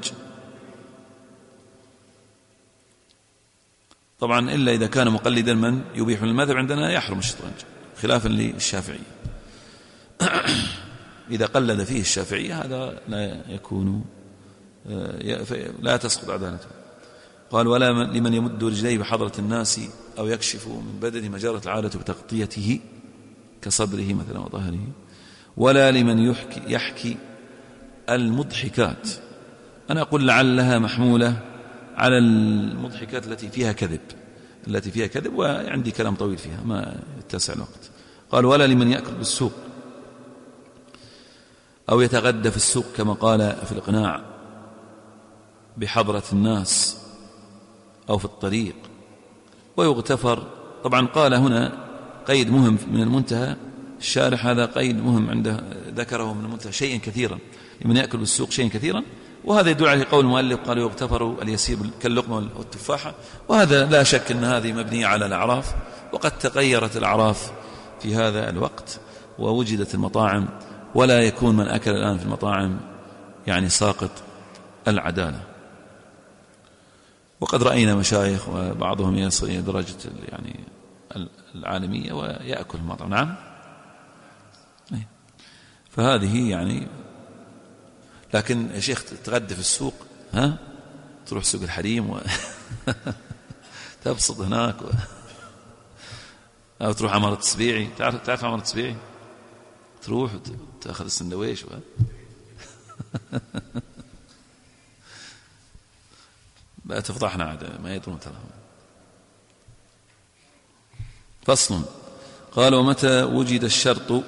طبعا إلا إذا كان مقلدا من يبيح من المذهب، عندنا يحرم الشطرنج خلافا للشافعية. إذا قلد فيه الشافعية هذا لا يكون، لا تسقط عدالته. قال ولا لمن يمد رجليه بحضرة الناس أو يكشف من بدنه مجرة العادة بتغطيته كصدره مثلا وظهره، ولا لمن يحكي المضحكات. أنا أقول لعلها محمولة على المضحكات التي فيها كذب، وعندي كلام طويل فيها ما يتسع الوقت. قال ولا لمن يأكل بالسوق أو يتغدى في السوق كما قال في الإقناع بحضرة الناس أو في الطريق ويغتفر. طبعا قال هنا قيد مهم من المنتهى، الشارح هذا قيد مهم عنده ذكره من المنتهى شيئا كثيرا، لمن يأكل بالسوق شيئا كثيرا، وهذا يدل عليه قول المؤلف قال يغتفر اليسير كاللقمة والتفاحة. وهذا لا شك أن هذه مبنية على الأعراف، وقد تغيرت الأعراف في هذا الوقت ووجدت المطاعم، ولا يكون من أكل الآن في المطاعم يعني ساقط العدالة. وقد رأينا مشايخ وبعضهم يصل إلى درجة يعني العالمية ويأكل المطعم. نعم، فهذه يعني، لكن يا شيخ تغدى في السوق ها تروح سوق الحريم تبسط هناك أو تروح عمارة السبيعي. تعرف عمارة السبيعي؟ تروح وتأخذ السندويش بقى تفضحنا عاد ما يدرون ترى. فصل. قال ومتى وجد الشرط،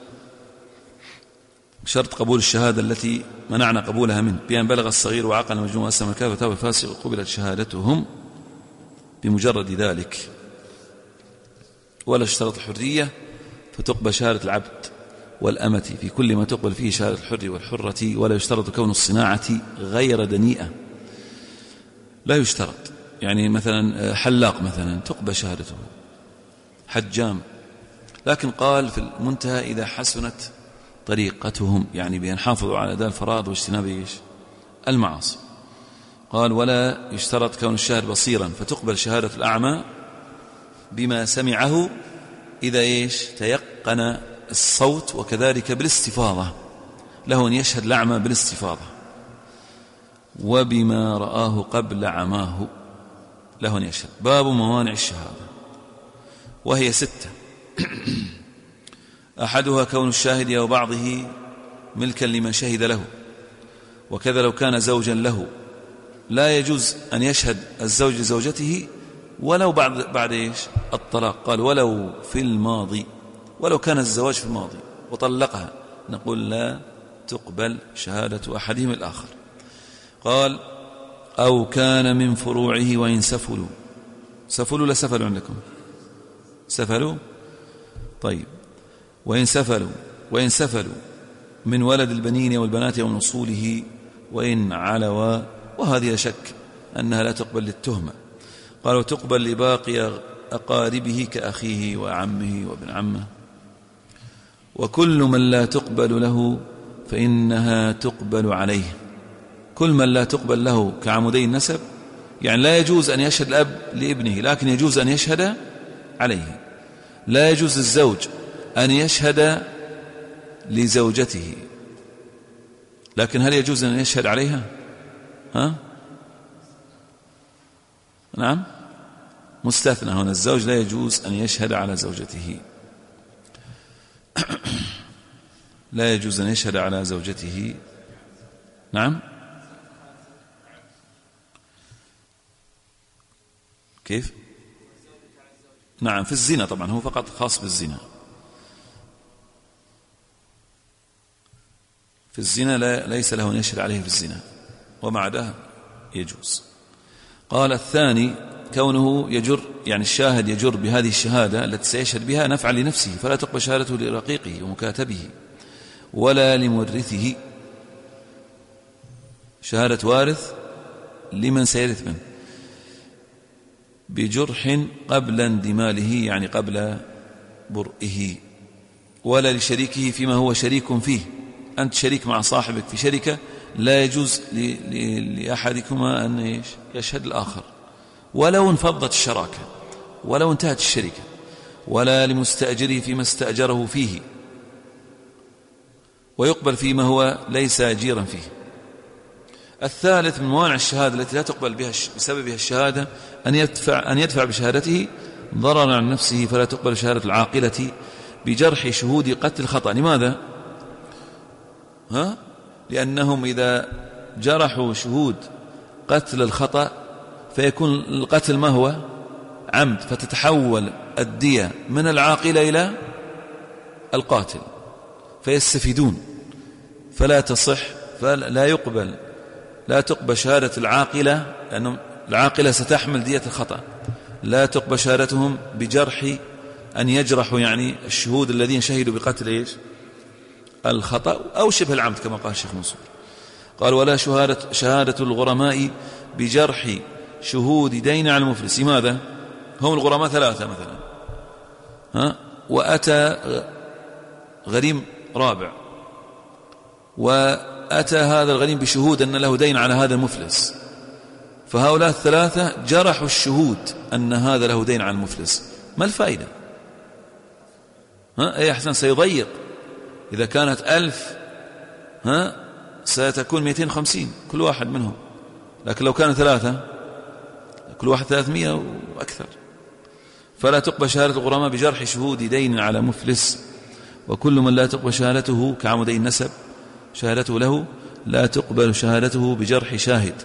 شرط قبول الشهادة التي منعنا قبولها منه بأن بلغ الصغير وعقل المجنون وأسلم الكافر وتاب الفاسق قبلت شهادتهم بمجرد ذلك، ولا اشترط الحرية فتقبل شهادة العبد والأمة في كل ما تقبل فيه شهادة الحر والحرة، ولا يشترط كون الصناعة غير دنيئة. لا يشترط، يعني مثلا حلاق مثلا تقبل شهادته، حجام، لكن قال في المنتهى إذا حسنت طريقتهم، يعني بأن حافظوا على أداء الفرائض واجتناب المعاصي. قال ولا يشترط كون الشاهد بصيرا فتقبل شهادة الأعمى بما سمعه إذا تيقن الصوت، وكذلك بالاستفاضة له أن يشهد الأعمى بالاستفاضة، وبما رآه قبل عماه له أن يشهد. باب موانع الشهادة، وهي 6. أحدها كون الشاهد أو بعضه ملكا لمن شهد له، وكذا لو كان زوجا له لا يجوز أن يشهد الزوج لزوجته ولو بعد الطلاق. قال ولو في الماضي، ولو كان الزواج في الماضي وطلقها نقول لا تقبل شهادة أحدهم الآخر. قال أو كان من فروعه وإن سفلوا. سفلوا لا سفلوا عندكم؟ سفلوا طيب. وإن سفلوا من ولد البنين والبنات ومن أصوله وإن علوا، وهذه لا شك أنها لا تقبل للتهمة. قالوا تقبل لباقي أقاربه كأخيه وعمه وابن عمه، وكل من لا تقبل له فإنها تقبل عليه. كل من لا تقبل له كعمودي النسب، يعني لا يجوز أن يشهد الأب لابنه لكن يجوز أن يشهد عليه. لا يجوز للزوج أن يشهد لزوجته، لكن هل يجوز أن يشهد عليها؟ نعم مستثنى هنا، الزوج لا يجوز أن يشهد على زوجته، لا يجوز أن يشهد على زوجته. نعم كيف؟ نعم في الزنا طبعا، هو فقط خاص بالزنا. في الزنا ليس له أن يشهد عليه في الزنا، وما عداه يجوز. قال الثاني كونه يجر، يعني الشاهد يجر بهذه الشهادة التي سيشهد بها نفعا لنفسه، فلا تقبل شهادته لرقيقه ومكاتبه ولا لمورثه. شهادة وارث لمن سيرث منه بجرح قبل اندماله، يعني قبل برئه، ولا لشريكه فيما هو شريك فيه. أنت شريك مع صاحبك في شركة، لا يجوز لأحدكما أن يشهد الآخر ولو انفضت الشراكة، ولو انتهت الشركة، ولا لمستأجره فيما استأجره فيه، ويقبل فيما هو ليس أجيرا فيه. الثالث من موانع الشهادة التي لا تقبل بها بسببها الشهادة أن يدفع بشهادته ضررا عن نفسه، فلا تقبل شهادة العاقلة بجرح شهود قتل الخطأ. لماذا؟ لأنهم إذا جرحوا شهود قتل الخطأ فيكون القتل ما هو عمد، فتتحول الدية من العاقلة إلى القاتل فيستفيدون، فلا تصح، لا تقبل شهادة العاقلة، لأن العاقلة ستحمل دية الخطأ. لا تقبل شهادتهم بجرح أن يجرحوا يعني الشهود الذين شهدوا بقتل الخطأ أو شبه العمد كما قال الشيخ منصور. قال ولا شهادة الغرماء بجرح شهود دين على المفلس. لماذا؟ هم الغرماء 3 مثلا، وأتى غريم رابع، وأتى هذا الغريم بشهود أن له دين على هذا المفلس، فهؤلاء 3 جرحوا الشهود أن هذا له دين على المفلس. ما الفائدة؟ أي أحسن سيضيق، إذا كانت 1000 ستكون 250 كل واحد منهم، لكن لو كانوا 3 كل واحد 300 وأكثر. فلا تقبل شهادة الغرماء بجرح شهود دين على مفلس، وكل من لا تقبل شهادته كعمدي النسب شهادته له لا تقبل شهادته بجرح شاهد.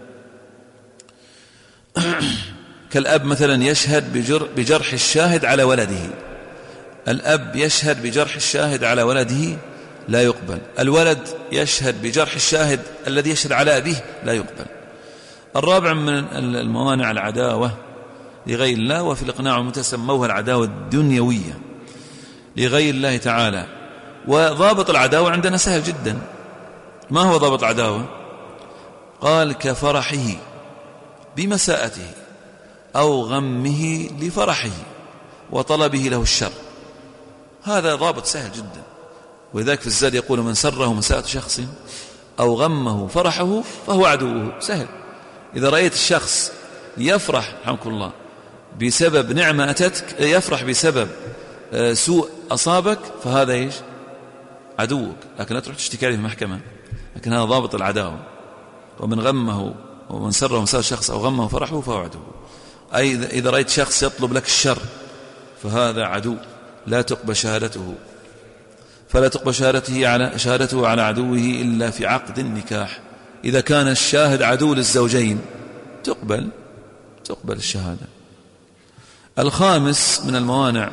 كالأب مثلا يشهد بجرح الشاهد على ولده، الأب يشهد بجرح الشاهد على ولده لا يقبل، الولد يشهد بجرح الشاهد الذي يشهد على أبيه لا يقبل. الرابع من الموانع العداوة لغير الله، وفي الإقناع المتسموها العداوة الدنيوية لغير الله تعالى. وضابط العداوة عندنا سهل جدا. ما هو ضابط العداوة؟ قال كفرحه بمساءته أو غمه لفرحه وطلبه له الشر، هذا ضابط سهل جدا. ولذلك في الزاد يقول من سره مساءة شخص أو غمه فرحه فهو عدوه. سهل. إذا رأيت الشخص يفرح رحمكم الله بسبب نعمة أتتك، يفرح بسبب سوء أصابك، فهذا إيش؟ عدوك. لكن لا تروح تشتكي عليه في المحكمة، لكن هذا ضابط العداوة. ومن غمه ومن سره مساء شخص أو غمه فرحه فهو عدو. أي إذا رأيت شخص يطلب لك الشر فهذا عدو لا تقبل شهادته. فلا تقبل شهادته على عدوه إلا في عقد النكاح. إذا كان الشاهد عدو للزوجين تقبل الشهادة. الخامس من الموانع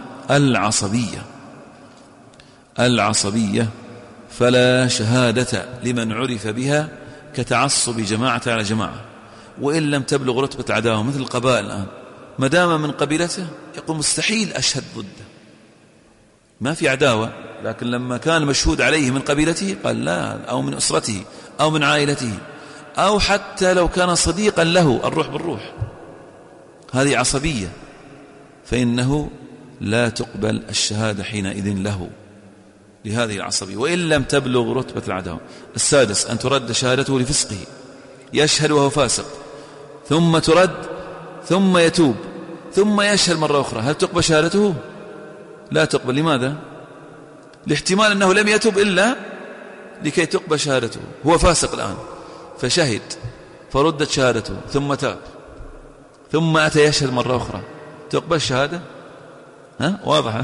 العصبية، فلا شهادة لمن عرف بها كتعصب جماعة على جماعة وإن لم تبلغ رتبة العداوة، مثل القبائل الآن، ما دام من قبيلته يقول مستحيل أشهد ضده، ما في عداوة، لكن لما كان مشهود عليه من قبيلته قال لا، أو من أسرته أو من عائلته، أو حتى لو كان صديقا له الروح بالروح، هذه عصبية، فإنه لا تقبل الشهادة حينئذ له لهذه العصبية وإن لم تبلغ رتبة العداوة. السادس أن ترد شهادته لفسقه، يشهد وهو فاسق ثم ترد ثم يتوب ثم يشهد مرة أخرى، هل تقبل شهادته؟ لا تقبل. لماذا؟ لاحتمال أنه لم يتوب إلا لكي تقبل شهادته. هو فاسق الآن فشهد فردت شهادته ثم تاب ثم أتى يشهد مرة أخرى، تقبل الشهادة؟ واضحة.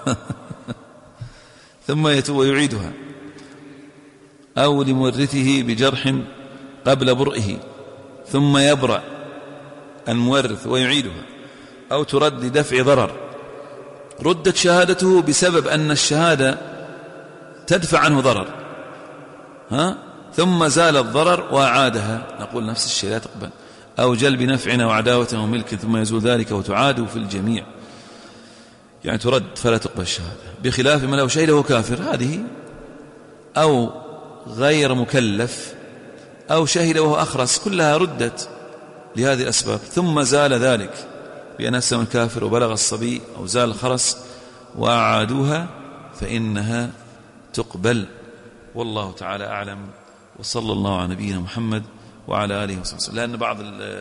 ثم يتوب ويعيدها. أو لمورثه بجرح قبل برئه ثم يبرأ المورث ويعيدها، أو ترد لدفع ضرر، ردت شهادته بسبب أن الشهادة تدفع عنه ضرر، ثم زال الضرر وأعادها، نقول نفس الشيء لا تقبل. أو جلب نفع وعداوة وملك ثم يزول ذلك وتعاد في الجميع، يعني ترد فلا تقبل الشهادة. بخلاف ما لو شهد وهو كافر، هذه أو غير مكلف أو شهد وهو أخرس، كلها ردت لهذه الأسباب. ثم زال ذلك بأن أسلم الكافر وبلغ الصبي أو زال الخرس وأعادوها فإنها تقبل. والله تعالى أعلم، وصلى الله على نبينا محمد وعلى آله وصحبه. لأن بعض